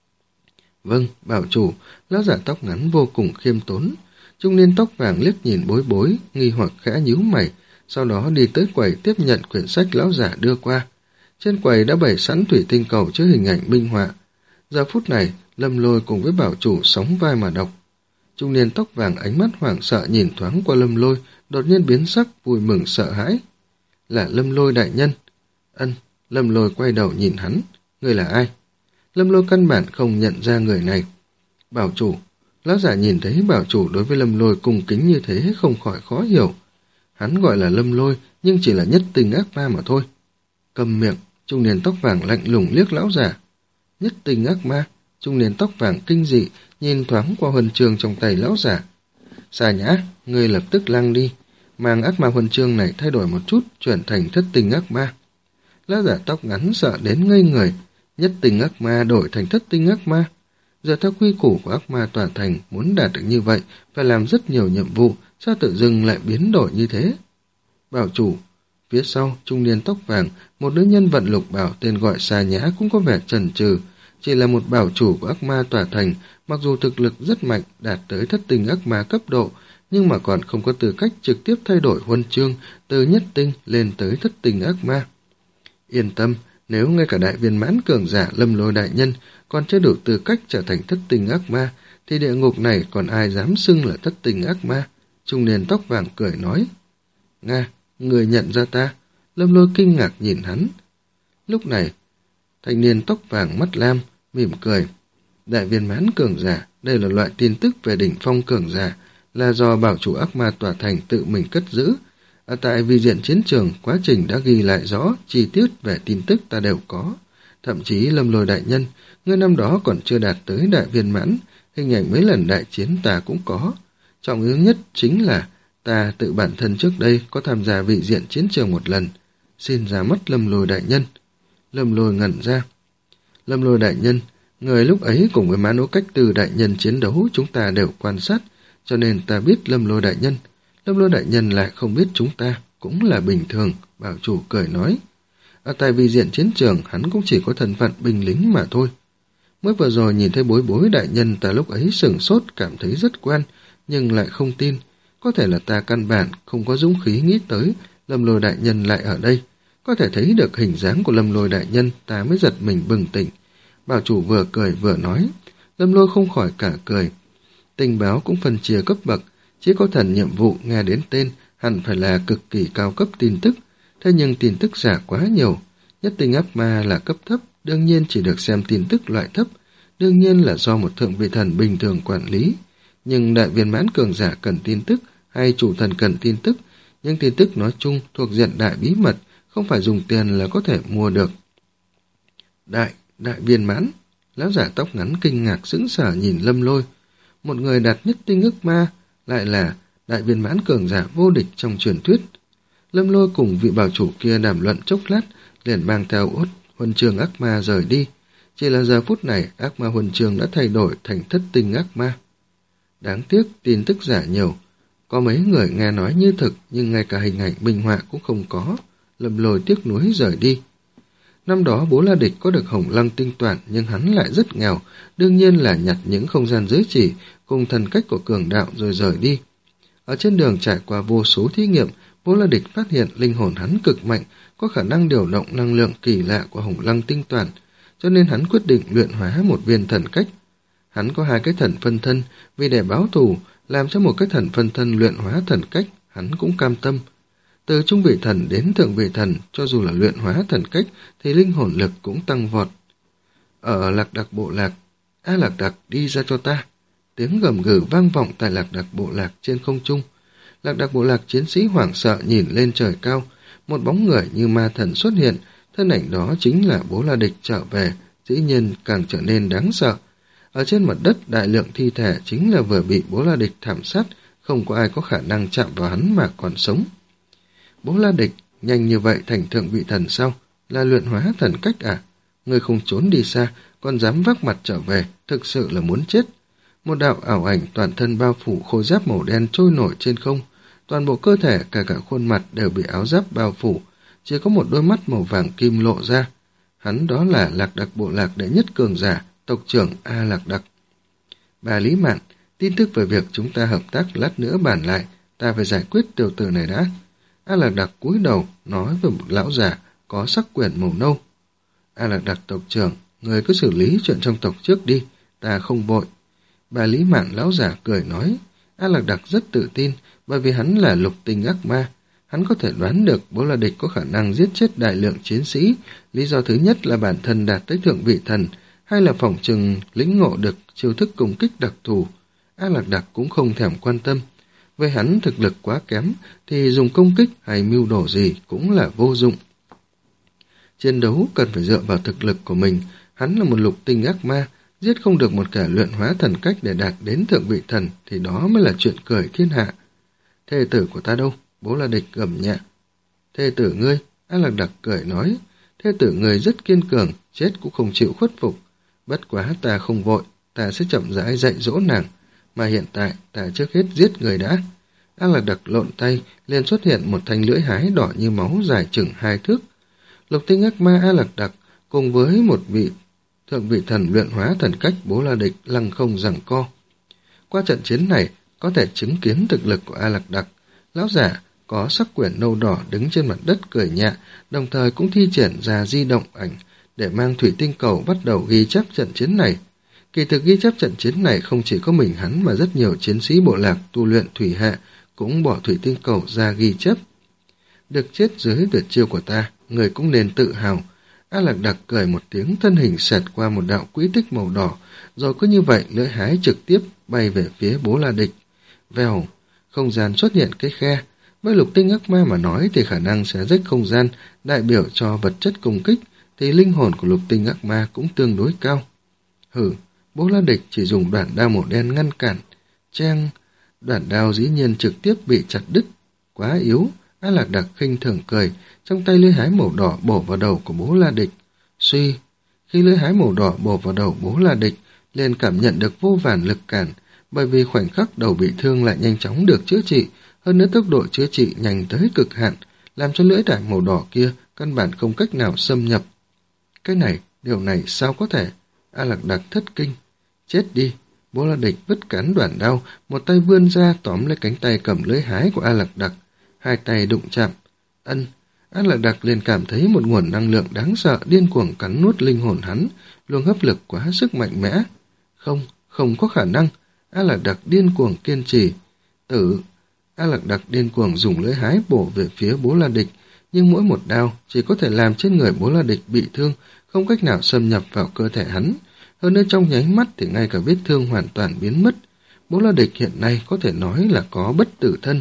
Vâng, bảo chủ, lão giả tóc ngắn vô cùng khiêm tốn. Trung niên tóc vàng liếc nhìn Bối Bối, nghi hoặc khẽ nhíu mày, sau đó đi tới quầy tiếp nhận quyển sách lão giả đưa qua. Trên quầy đã bày sẵn thủy tinh cầu chứa hình ảnh minh họa. Giờ phút này, Lâm Lôi cùng với bảo chủ sóng vai mà đọc. Trung niên tóc vàng ánh mắt hoảng sợ nhìn thoáng qua Lâm Lôi, đột nhiên biến sắc, vui mừng sợ hãi. Là Lâm Lôi đại nhân. Ân, Lâm Lôi quay đầu nhìn hắn. Người là ai? Lâm Lôi căn bản không nhận ra người này. Bảo chủ. Lão giả nhìn thấy bảo chủ đối với Lâm Lôi cung kính như thế không khỏi khó hiểu. Hắn gọi là Lâm Lôi, nhưng chỉ là nhất tinh ác ma mà thôi. Cầm miệng, trung niên tóc vàng lạnh lùng liếc lão giả. Nhất tinh ác ma, trung niên tóc vàng kinh dị, nhìn thoáng qua huân chương trong tay lão giả. Xà Nhã, ngươi lập tức lăng đi, mang ác ma huân chương này thay đổi một chút, chuyển thành thất tinh ác ma. Lão giả tóc ngắn sợ đến ngây người, nhất tinh ác ma đổi thành thất tinh ác ma. Giờ theo quy củ của ác ma tòa thành, muốn đạt được như vậy, phải làm rất nhiều nhiệm vụ, sao tự dưng lại biến đổi như thế? Bảo chủ, phía sau, trung niên tóc vàng, một nữ nhân vận lục bảo tên gọi Xà Nhã cũng có vẻ chần chừ, chỉ là một bảo chủ của ác ma tòa thành, mặc dù thực lực rất mạnh, đạt tới thất tinh ác ma cấp độ, nhưng mà còn không có tư cách trực tiếp thay đổi huân chương từ nhất tinh lên tới thất tinh ác ma. Yên tâm, nếu ngay cả đại viên mãn cường giả Lâm Lôi đại nhân còn chưa đủ tư cách trở thành thất tinh ác ma, thì địa ngục này còn ai dám xưng là thất tinh ác ma? Trung niên tóc vàng cười nói. Nga, người nhận ra ta? Lâm Lôi kinh ngạc nhìn hắn. Lúc này, thanh niên tóc vàng mắt lam, mỉm cười. Đại viên mãn cường giả, đây là loại tin tức về đỉnh phong cường giả, là do bảo chủ ác ma tòa thành tự mình cất giữ. Ở tại vi diện chiến trường, quá trình đã ghi lại rõ, chi tiết về tin tức ta đều có. Thậm chí Lâm Lôi đại nhân, ngươi năm đó còn chưa đạt tới đại viên mãn, hình ảnh mấy lần đại chiến ta cũng có. Trọng yếu nhất chính là ta tự bản thân trước đây có tham gia vị diện chiến trường một lần. Xin ra mắt Lâm Lôi đại nhân. Lâm Lôi ngẩn ra. Lâm Lôi đại nhân, người lúc ấy cùng với Mã Nỗ Cách Từ đại nhân chiến đấu chúng ta đều quan sát, cho nên ta biết Lâm Lôi đại nhân. Lâm Lôi đại nhân lại không biết chúng ta, cũng là bình thường, bảo chủ cười nói. Ở tại vị diện chiến trường, hắn cũng chỉ có thân phận binh lính mà thôi. Mới vừa rồi nhìn thấy Bối Bối đại nhân, ta lúc ấy sửng sốt, cảm thấy rất quen, nhưng lại không tin. Có thể là ta căn bản không có dũng khí nghĩ tới Lâm Lôi đại nhân lại ở đây. Có thể thấy được hình dáng của Lâm Lôi đại nhân, ta mới giật mình bừng tỉnh. Bảo chủ vừa cười vừa nói. Lâm Lôi không khỏi cả cười. Tình báo cũng phân chia cấp bậc, Chỉ có thần nhiệm vụ nghe đến tên hẳn phải là cực kỳ cao cấp tin tức, thế nhưng tin tức giả quá nhiều. Nhất tinh ác ma là cấp thấp, đương nhiên chỉ được xem tin tức loại thấp, đương nhiên là do một thượng vị thần bình thường quản lý. Nhưng đại viên mãn cường giả cần tin tức, hay chủ thần cần tin tức, nhưng tin tức nói chung thuộc diện đại bí mật, không phải dùng tiền là có thể mua được. Đại, đại viên mãn. Lão giả tóc ngắn kinh ngạc sững sờ nhìn Lâm Lôi. Một người đạt nhất tinh ức ma, lại là đại viên mãn cường giả vô địch trong truyền thuyết. Lâm Lôi cùng vị bảo chủ kia đàm luận chốc lát, liền mang theo út huân chương ác ma rời đi. Chỉ là giờ phút này, ác ma huân chương đã thay đổi thành thất tinh ác ma. Đáng tiếc, tin tức giả nhiều. Có mấy người nghe nói như thực, nhưng ngay cả hình ảnh minh họa cũng không có. Lâm Lôi tiếc nuối rời đi. Năm đó Bố La Địch có được hồng lăng tinh toàn, nhưng hắn lại rất nghèo, đương nhiên là nhặt những không gian giới chỉ cùng thần cách của cường đạo rồi rời đi. Ở trên đường trải qua vô số thí nghiệm, Bố La Địch phát hiện linh hồn hắn cực mạnh, có khả năng điều động năng lượng kỳ lạ của hồng lăng tinh toàn, cho nên hắn quyết định luyện hóa một viên thần cách. Hắn có hai cái thần phân thân, vì để báo thù, làm cho một cái thần phân thân luyện hóa thần cách, hắn cũng cam tâm. Từ trung vị thần đến thượng vị thần, cho dù là luyện hóa thần cách, thì linh hồn lực cũng tăng vọt. Ở Lạc Đặc bộ lạc, A Lạc Đặc đi ra cho ta. Tiếng gầm gừ vang vọng tại Lạc Đặc bộ lạc trên không trung. Lạc Đặc bộ lạc chiến sĩ hoảng sợ nhìn lên trời cao, một bóng người như ma thần xuất hiện, thân ảnh đó chính là Bố La Địch trở về, dĩ nhiên càng trở nên đáng sợ. Ở trên mặt đất, đại lượng thi thể chính là vừa bị Bố La Địch thảm sát, không có ai có khả năng chạm vào hắn mà còn sống. Bố La Địch, nhanh như vậy thành thượng vị thần sao? Là luyện hóa thần cách à? Ngươi không trốn đi xa, còn dám vác mặt trở về, thực sự là muốn chết. Một đạo ảo ảnh toàn thân bao phủ khôi giáp màu đen trôi nổi trên không, toàn bộ cơ thể cả cả khuôn mặt đều bị áo giáp bao phủ, chỉ có một đôi mắt màu vàng kim lộ ra. Hắn đó là Lạc Đặc bộ lạc đệ nhất cường giả, tộc trưởng A Lạc Đặc. Bà Lý Mạn, tin tức về việc chúng ta hợp tác lát nữa bàn lại, ta phải giải quyết tiểu tử này đã. A Lạc Đặc cúi đầu nói với một lão già có sắc quyển màu nâu. A Lạc Đặc tộc trưởng, người cứ xử lý chuyện trong tộc trước đi, ta không vội. Bà Lý Mạn lão già cười nói, A Lạc Đặc rất tự tin, bởi vì hắn là lục tinh ác ma. Hắn có thể đoán được Bố La Địch có khả năng giết chết đại lượng chiến sĩ. Lý do thứ nhất là bản thân đạt tới thượng vị thần, hay là phỏng chừng lĩnh ngộ được chiêu thức công kích đặc thù. A Lạc Đặc cũng không thèm quan tâm. Với hắn thực lực quá kém, thì dùng công kích hay mưu đồ gì cũng là vô dụng. Chiến đấu cần phải dựa vào thực lực của mình. Hắn là một lục tinh ác ma, giết không được một kẻ luyện hóa thần cách để đạt đến thượng vị thần, thì đó mới là chuyện cười thiên hạ. Thê tử của ta đâu? Bố La Địch gầm nhẹ. Thê tử ngươi? A Lạc Đặc cười nói. Thê tử ngươi rất kiên cường, chết cũng không chịu khuất phục. Bất quá ta không vội, ta sẽ chậm rãi dạy dỗ nàng. Mà hiện tại, ta trước hết giết người đã. A Lạc Đặc lộn tay, liền xuất hiện một thanh lưỡi hái đỏ như máu dài chừng hai thước. Lục tinh ác ma A Lạc Đặc cùng với một vị thượng vị thần luyện hóa thần cách Bố La Địch lăng không giằng co. Qua trận chiến này, có thể chứng kiến thực lực của A Lạc Đặc. Lão giả có sắc quyển nâu đỏ đứng trên mặt đất cười nhẹ, đồng thời cũng thi triển ra di động ảnh để mang thủy tinh cầu bắt đầu ghi chép trận chiến này. Kỳ thực ghi chép trận chiến này không chỉ có mình hắn mà rất nhiều chiến sĩ bộ lạc tu luyện thủy hạ cũng bỏ thủy tinh cầu ra ghi chép. Được chết dưới tuyệt chiêu của ta, người cũng nên tự hào. A Lạc Đặc cười một tiếng, thân hình xẹt qua một đạo quỹ tích màu đỏ, rồi cứ như vậy lưỡi hái trực tiếp bay về phía Bố La Địch. Vèo, không gian xuất hiện cái khe. Với lục tinh ác ma mà nói thì khả năng sẽ rách không gian, đại biểu cho vật chất công kích, thì linh hồn của lục tinh ác ma cũng tương đối cao. Hử, Bố La Địch chỉ dùng đoạn đao màu đen ngăn cản. Cheng, đoạn đao dĩ nhiên trực tiếp bị chặt đứt. Quá yếu. A Lạc Đặc khinh thường cười, trong tay lưỡi hái màu đỏ bổ vào đầu của Bố La Địch. Suy, khi lưỡi hái màu đỏ bổ vào đầu Bố La Địch, liền cảm nhận được vô vàn lực cản, bởi vì khoảnh khắc đầu bị thương lại nhanh chóng được chữa trị, hơn nữa tốc độ chữa trị nhanh tới cực hạn, làm cho lưỡi đài màu đỏ kia căn bản không cách nào xâm nhập. Cái này, điều này sao có thể? A Lạc Đặc thất kinh. Chết đi! Bố La Địch vứt cán đoạn đao, một tay vươn ra tóm lấy cánh tay cầm lưỡi hái của A Lạc Đặc. Hai tay đụng chạm. Ân, A Lạc Đặc liền cảm thấy một nguồn năng lượng đáng sợ điên cuồng cắn nuốt linh hồn hắn, luồng hấp lực quá sức mạnh mẽ. Không, không có khả năng. A Lạc Đặc điên cuồng kiên trì. Tử! A Lạc Đặc điên cuồng dùng lưỡi hái bổ về phía Bố La Địch, nhưng mỗi một đao chỉ có thể làm trên người Bố La Địch bị thương, không cách nào xâm nhập vào cơ thể hắn. Hơn nữa trong nháy mắt thì ngay cả vết thương hoàn toàn biến mất. Bố La Địch hiện nay có thể nói là có bất tử thân.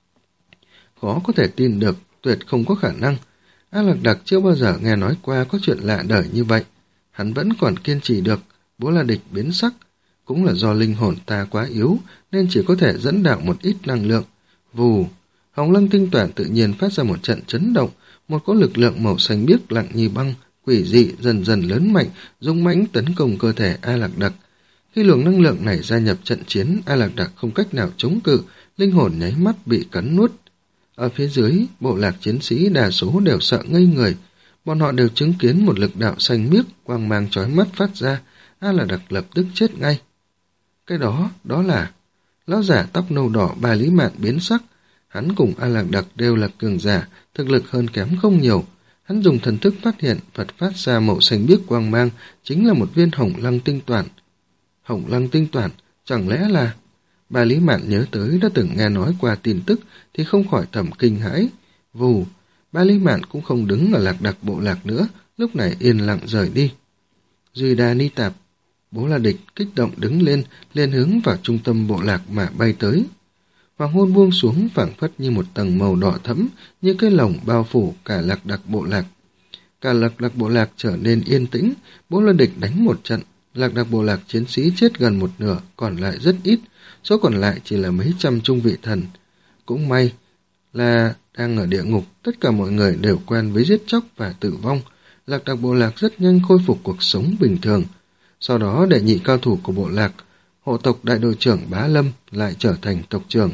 Khó có thể tin được, tuyệt không có khả năng. A Lạc Đặc chưa bao giờ nghe nói qua có chuyện lạ đời như vậy. Hắn vẫn còn kiên trì được. Bố La Địch biến sắc. Cũng là do linh hồn ta quá yếu, nên chỉ có thể dẫn đạo một ít năng lượng. Vù! Hồng Lăng Tinh Toản tự nhiên phát ra một trận chấn động. Một cỗ lực lượng màu xanh biếc lặng như băng, quỷ dị dần dần lớn mạnh, dũng mãnh tấn công cơ thể A Lạc Đặc. Khi luồng năng lượng này gia nhập trận chiến, A Lạc Đặc không cách nào chống cự, linh hồn nháy mắt bị cắn nuốt. Ở phía dưới, bộ lạc chiến sĩ đa số đều sợ ngây người. Bọn họ đều chứng kiến một lực đạo xanh biếc quang mang chói mắt phát ra. A Lạc Đặc lập tức chết ngay. Cái đó, đó là... Lão giả tóc nâu đỏ Ba Lý Mạn biến sắc. Hắn cùng A Lạc Đặc đều là cường giả, thực lực hơn kém không nhiều. Hắn dùng thần thức phát hiện vật phát ra màu xanh biếc quang mang chính là một viên hồng lăng tinh toản. Hồng lăng tinh toản, chẳng lẽ là... Ba Lý Mạn nhớ tới đã từng nghe nói qua tin tức thì không khỏi thầm kinh hãi. Vù, Ba Lý Mạn cũng không đứng ở Lạc Đặc bộ lạc nữa, lúc này yên lặng rời đi. Duy Đa Ni Tạp, Bố La Địch kích động đứng lên, lên hướng vào trung tâm bộ lạc mà bay tới. Hoàng hôn buông xuống phảng phất như một tầng màu đỏ thẫm, như cái lồng bao phủ cả Lạc Đặc bộ lạc. Cả Lạc Đặc bộ lạc trở nên yên tĩnh, Bố La Địch đánh một trận. Lạc Đặc bộ lạc chiến sĩ chết gần một nửa, còn lại rất ít, số còn lại chỉ là mấy trăm trung vị thần. Cũng may là đang ở địa ngục, tất cả mọi người đều quen với giết chóc và tử vong. Lạc Đặc bộ lạc rất nhanh khôi phục cuộc sống bình thường. Sau đó đệ nhị cao thủ của bộ lạc, hộ tộc đại đội trưởng Bá Lâm lại trở thành tộc trưởng.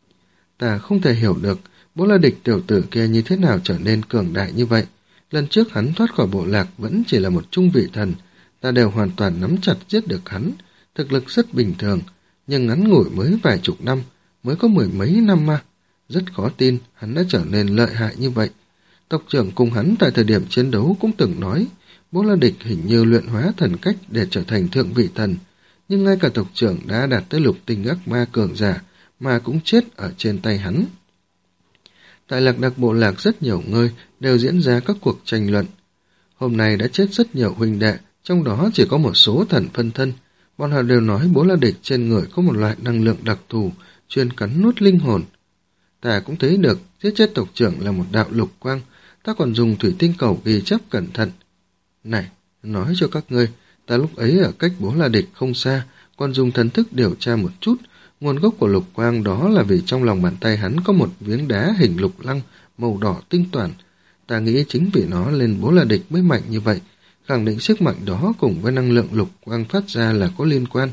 Ta không thể hiểu được Bố La Địch tiểu tử kia như thế nào trở nên cường đại như vậy. Lần trước hắn thoát khỏi bộ lạc vẫn chỉ là một trung vị thần, ta đều hoàn toàn nắm chặt giết được hắn, thực lực rất bình thường, nhưng ngắn ngủi mới vài chục năm, mới có mười mấy năm mà. Rất khó tin hắn đã trở nên lợi hại như vậy. Tộc trưởng cùng hắn tại thời điểm chiến đấu cũng từng nói, Bố La Địch hình như luyện hóa thần cách để trở thành thượng vị thần, nhưng ngay cả tộc trưởng đã đạt tới lục tinh ác ma cường giả mà cũng chết ở trên tay hắn. Tại Lạc Đặc bộ lạc rất nhiều nơi đều diễn ra các cuộc tranh luận. Hôm nay đã chết rất nhiều huynh đệ, trong đó chỉ có một số thần phân thân. Bọn họ đều nói Bố La Địch trên người có một loại năng lượng đặc thù, chuyên cắn nuốt linh hồn. Ta cũng thấy được, giết chết tộc trưởng là một đạo lục quang, ta còn dùng thủy tinh cầu ghi chép cẩn thận. Này, nói cho các ngươi, ta lúc ấy ở cách Bố La Địch không xa, còn dùng thần thức điều tra một chút, nguồn gốc của lục quang đó là vì trong lòng bàn tay hắn có một viếng đá hình lục lăng, màu đỏ tinh toàn. Ta nghĩ chính vì nó lên Bố La Địch mới mạnh như vậy, khẳng định sức mạnh đó cùng với năng lượng lục quang phát ra là có liên quan.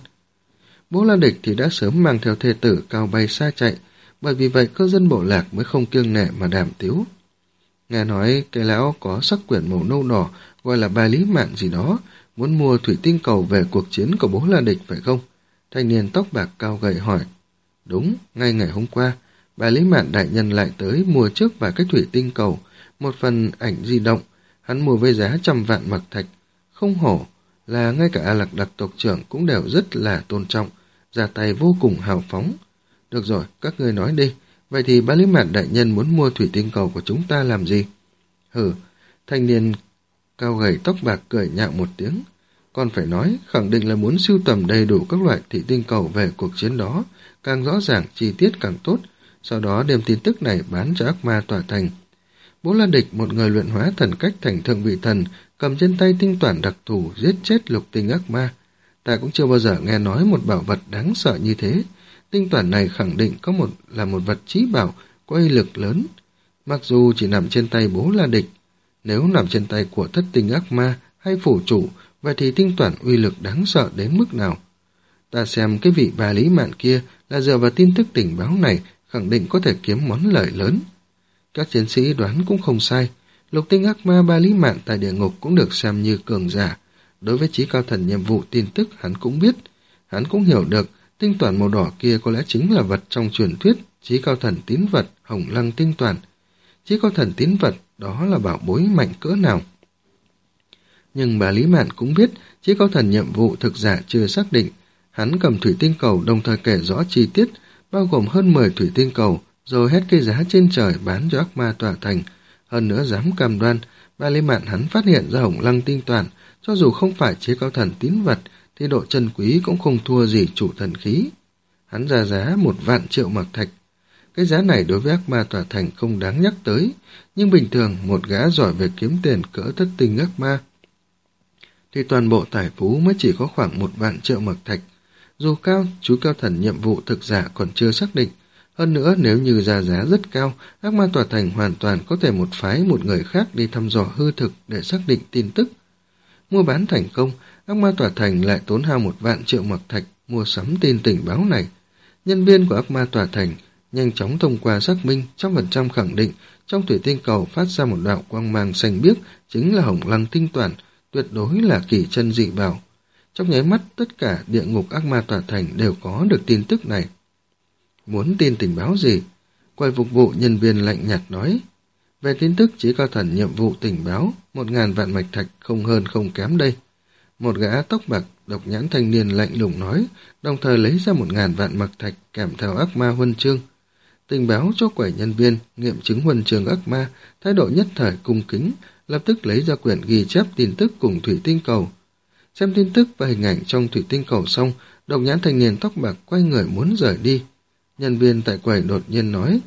Bố La Địch thì đã sớm mang theo thê tử cao bay xa chạy, bởi vì vậy cư dân bộ lạc mới không kiêng nể mà đàm tiếu. Nghe nói cái lão có sắc quyển màu nâu đỏ gọi là Ba Lý Mạn gì đó, muốn mua thủy tinh cầu về cuộc chiến của Bố La Địch phải không? Thanh niên tóc bạc cao gầy hỏi. Đúng, ngay ngày hôm qua, Ba Lý Mạn đại nhân lại tới mua trước vài cái thủy tinh cầu, một phần ảnh di động, hắn mua với giá trăm vạn mặc thạch. Không hổ là ngay cả A Lạc Đặc tộc trưởng cũng đều rất là tôn trọng, ra tay vô cùng hào phóng. Được rồi, các ngươi nói đi, vậy thì Ba Lý Mạn đại nhân muốn mua thủy tinh cầu của chúng ta làm gì? Hừ, thanh niên cao gầy tóc bạc cười nhạo một tiếng. Còn phải nói, khẳng định là muốn sưu tầm đầy đủ các loại thủy tinh cầu về cuộc chiến đó, càng rõ ràng, chi tiết càng tốt, sau đó đem tin tức này bán cho ác ma tỏa thành. Bố La Địch, một người luyện hóa thần cách thành thượng vị thần, cầm trên tay tinh toản đặc thù giết chết lục tinh ác ma. Ta cũng chưa bao giờ nghe nói một bảo vật đáng sợ như thế. Tinh toản này khẳng định có một là một vật chí bảo có uy lực lớn, mặc dù chỉ nằm trên tay Bố La Địch. Nếu nằm trên tay của thất tinh ác ma hay phủ chủ, vậy thì tinh toản uy lực đáng sợ đến mức nào? Ta xem cái vị Ba Lý Mạn kia là dựa vào tin tức tình báo này khẳng định có thể kiếm món lợi lớn. Các chiến sĩ đoán cũng không sai, lục tinh ác ma Ba Lý Mạn tại địa ngục cũng được xem như cường giả. Đối với chí cao thần nhiệm vụ tin tức hắn cũng biết, hắn cũng hiểu được tinh toản màu đỏ kia có lẽ chính là vật trong truyền thuyết chí cao thần tín vật Hồng Lăng tinh toản. Chí cao thần tín vật đó là bảo bối mạnh cỡ nào. Nhưng Bà Lý Mạn cũng biết chí cao thần nhiệm vụ thực giả chưa xác định. Hắn cầm thủy tinh cầu đồng thời kể rõ chi tiết, bao gồm hơn mười thủy tinh cầu, rồi hết cái giá trên trời bán cho ác ma tòa thành. Hơn nữa dám cam đoan, ba Lê Mạn hắn phát hiện ra hồng lăng tinh toàn, cho dù không phải chế cao thần tín vật, thì độ chân quý cũng không thua gì chủ thần khí. Hắn ra giá một vạn triệu mặc thạch. Cái giá này đối với ác ma tòa thành không đáng nhắc tới, nhưng bình thường một gã giỏi về kiếm tiền cỡ thất tinh ác ma thì toàn bộ tài phú mới chỉ có khoảng một vạn triệu mặc thạch. Dù cao, chú cao thần nhiệm vụ thực giả còn chưa xác định. Hơn nữa, nếu như ra giá rất cao, ác ma tòa thành hoàn toàn có thể một phái một người khác đi thăm dò hư thực để xác định tin tức. Mua bán thành công, ác ma tòa thành lại tốn hao một vạn triệu mặc thạch mua sắm tin tình báo này. Nhân viên của ác ma tòa thành nhanh chóng thông qua xác minh, trăm phần trăm khẳng định trong thủy tinh cầu phát ra một đạo quang mang xanh biếc, chính là hồng lăng tinh toàn, tuyệt đối là kỳ chân dị bảo. Trong nháy mắt, tất cả địa ngục ác ma tòa thành đều có được tin tức này. Muốn tin tình báo gì? Quầy phục vụ nhân viên lạnh nhạt nói. Về tin tức chí cao thần nhiệm vụ tình báo, một ngàn vạn mạch thạch không hơn không kém đây. Một gã tóc bạc độc nhãn thanh niên lạnh lùng nói, đồng thời lấy ra một ngàn vạn mạch thạch kèm theo ác ma huân chương. Tình báo cho quầy nhân viên nghiệm chứng huân chương ác ma, thái độ nhất thời cung kính, lập tức lấy ra quyển ghi chép tin tức cùng thủy tinh cầu. Xem tin tức và hình ảnh trong thủy tinh cầu xong, độc nhãn thanh niên tóc bạc quay người muốn rời đi. Nhân viên tại quầy đột nhiên nói,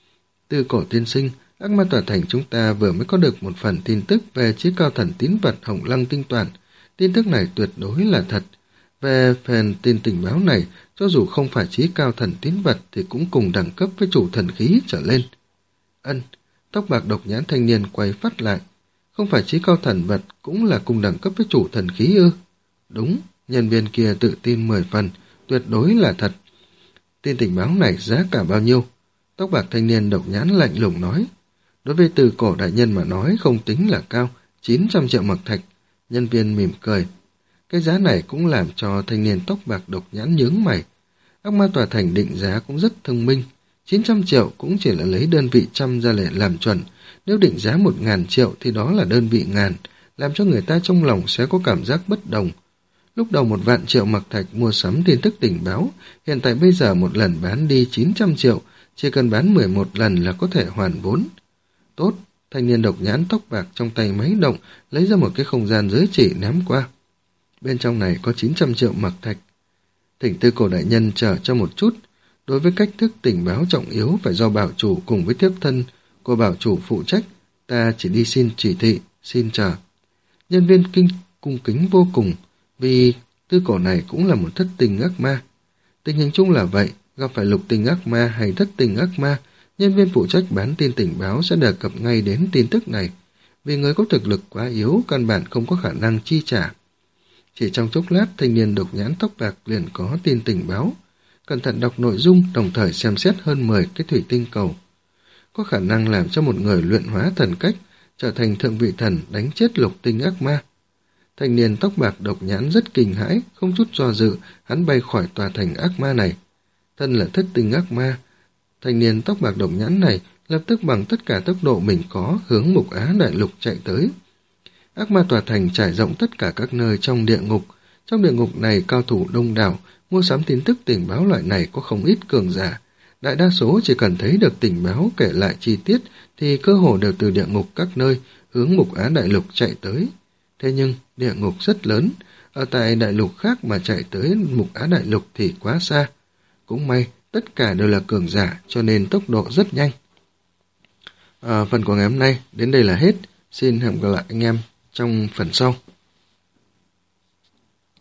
Tư cổ tiên sinh, ác ma tòa thành chúng ta vừa mới có được một phần tin tức về chí cao thần tín vật hồng lăng tinh toàn. Tin tức này tuyệt đối là thật. Về phần tin tình báo này, cho dù không phải chí cao thần tín vật thì cũng cùng đẳng cấp với chủ thần khí trở lên. Ân, tóc bạc độc nhãn thanh niên quay phát lại. Không phải chí cao thần vật cũng là cùng đẳng cấp với chủ thần khí ư? Đúng, nhân viên kia tự tin mười phần, tuyệt đối là thật. Tin tình báo này giá cả bao nhiêu? Tóc bạc thanh niên độc nhãn lạnh lùng nói. Đối với từ cổ đại nhân mà nói không tính là cao, chín trăm triệu mặc thạch. Nhân viên mỉm cười. Cái giá này cũng làm cho thanh niên tóc bạc độc nhãn nhướng mày. Ác ma tòa thành định giá cũng rất thông minh. chín trăm triệu cũng chỉ là lấy đơn vị trăm ra để làm chuẩn. Nếu định giá một ngàn triệu thì đó là đơn vị ngàn, làm cho người ta trong lòng sẽ có cảm giác bất đồng. Lúc đầu một vạn triệu mặc thạch mua sắm tin tức tình báo, hiện tại bây giờ một lần bán đi chín trăm triệu, chỉ cần bán mười một lần là có thể hoàn vốn. Tốt, thanh niên độc nhãn tóc bạc trong tay máy động, lấy ra một cái không gian giới chỉ ném qua. Bên trong này có chín trăm triệu mặc thạch. Thỉnh tư cổ đại nhân chờ cho một chút. Đối với cách thức tình báo trọng yếu phải do bảo chủ cùng với tiếp thân của bảo chủ phụ trách, ta chỉ đi xin chỉ thị, xin chờ. Nhân viên kinh cung kính vô cùng, vì tư cổ này cũng là một thất tình ác ma. Tình hình chung là vậy, gặp phải lục tình ác ma hay thất tình ác ma, nhân viên phụ trách bán tin tình báo sẽ đề cập ngay đến tin tức này, vì người có thực lực quá yếu, căn bản không có khả năng chi trả. Chỉ trong chốc lát, thanh niên độc nhãn tóc bạc liền có tin tình báo, cẩn thận đọc nội dung, đồng thời xem xét hơn mười cái thủy tinh cầu. Có khả năng làm cho một người luyện hóa thần cách, trở thành thượng vị thần đánh chết lục tinh ác ma. Thanh niên tóc bạc độc nhãn rất kinh hãi, không chút do dự, hắn bay khỏi tòa thành ác ma này. Thân là thất tinh ác ma, thanh niên tóc bạc độc nhãn này lập tức bằng tất cả tốc độ mình có hướng Mục Á đại lục chạy tới. Ác ma tòa thành trải rộng tất cả các nơi trong địa ngục. Trong địa ngục này cao thủ đông đảo, mua sắm tin tức tình báo loại này có không ít cường giả. Đại đa số chỉ cần thấy được tình báo kể lại chi tiết thì cơ hồ đều từ địa ngục các nơi hướng Mục Á đại lục chạy tới. Thế nhưng địa ngục rất lớn, ở tại đại lục khác mà chạy tới Mục Á đại lục thì quá xa. Cũng may tất cả đều là cường giả cho nên tốc độ rất nhanh. À, phần của ngày hôm nay đến đây là hết. Xin hẹn gặp lại anh em trong phần sau.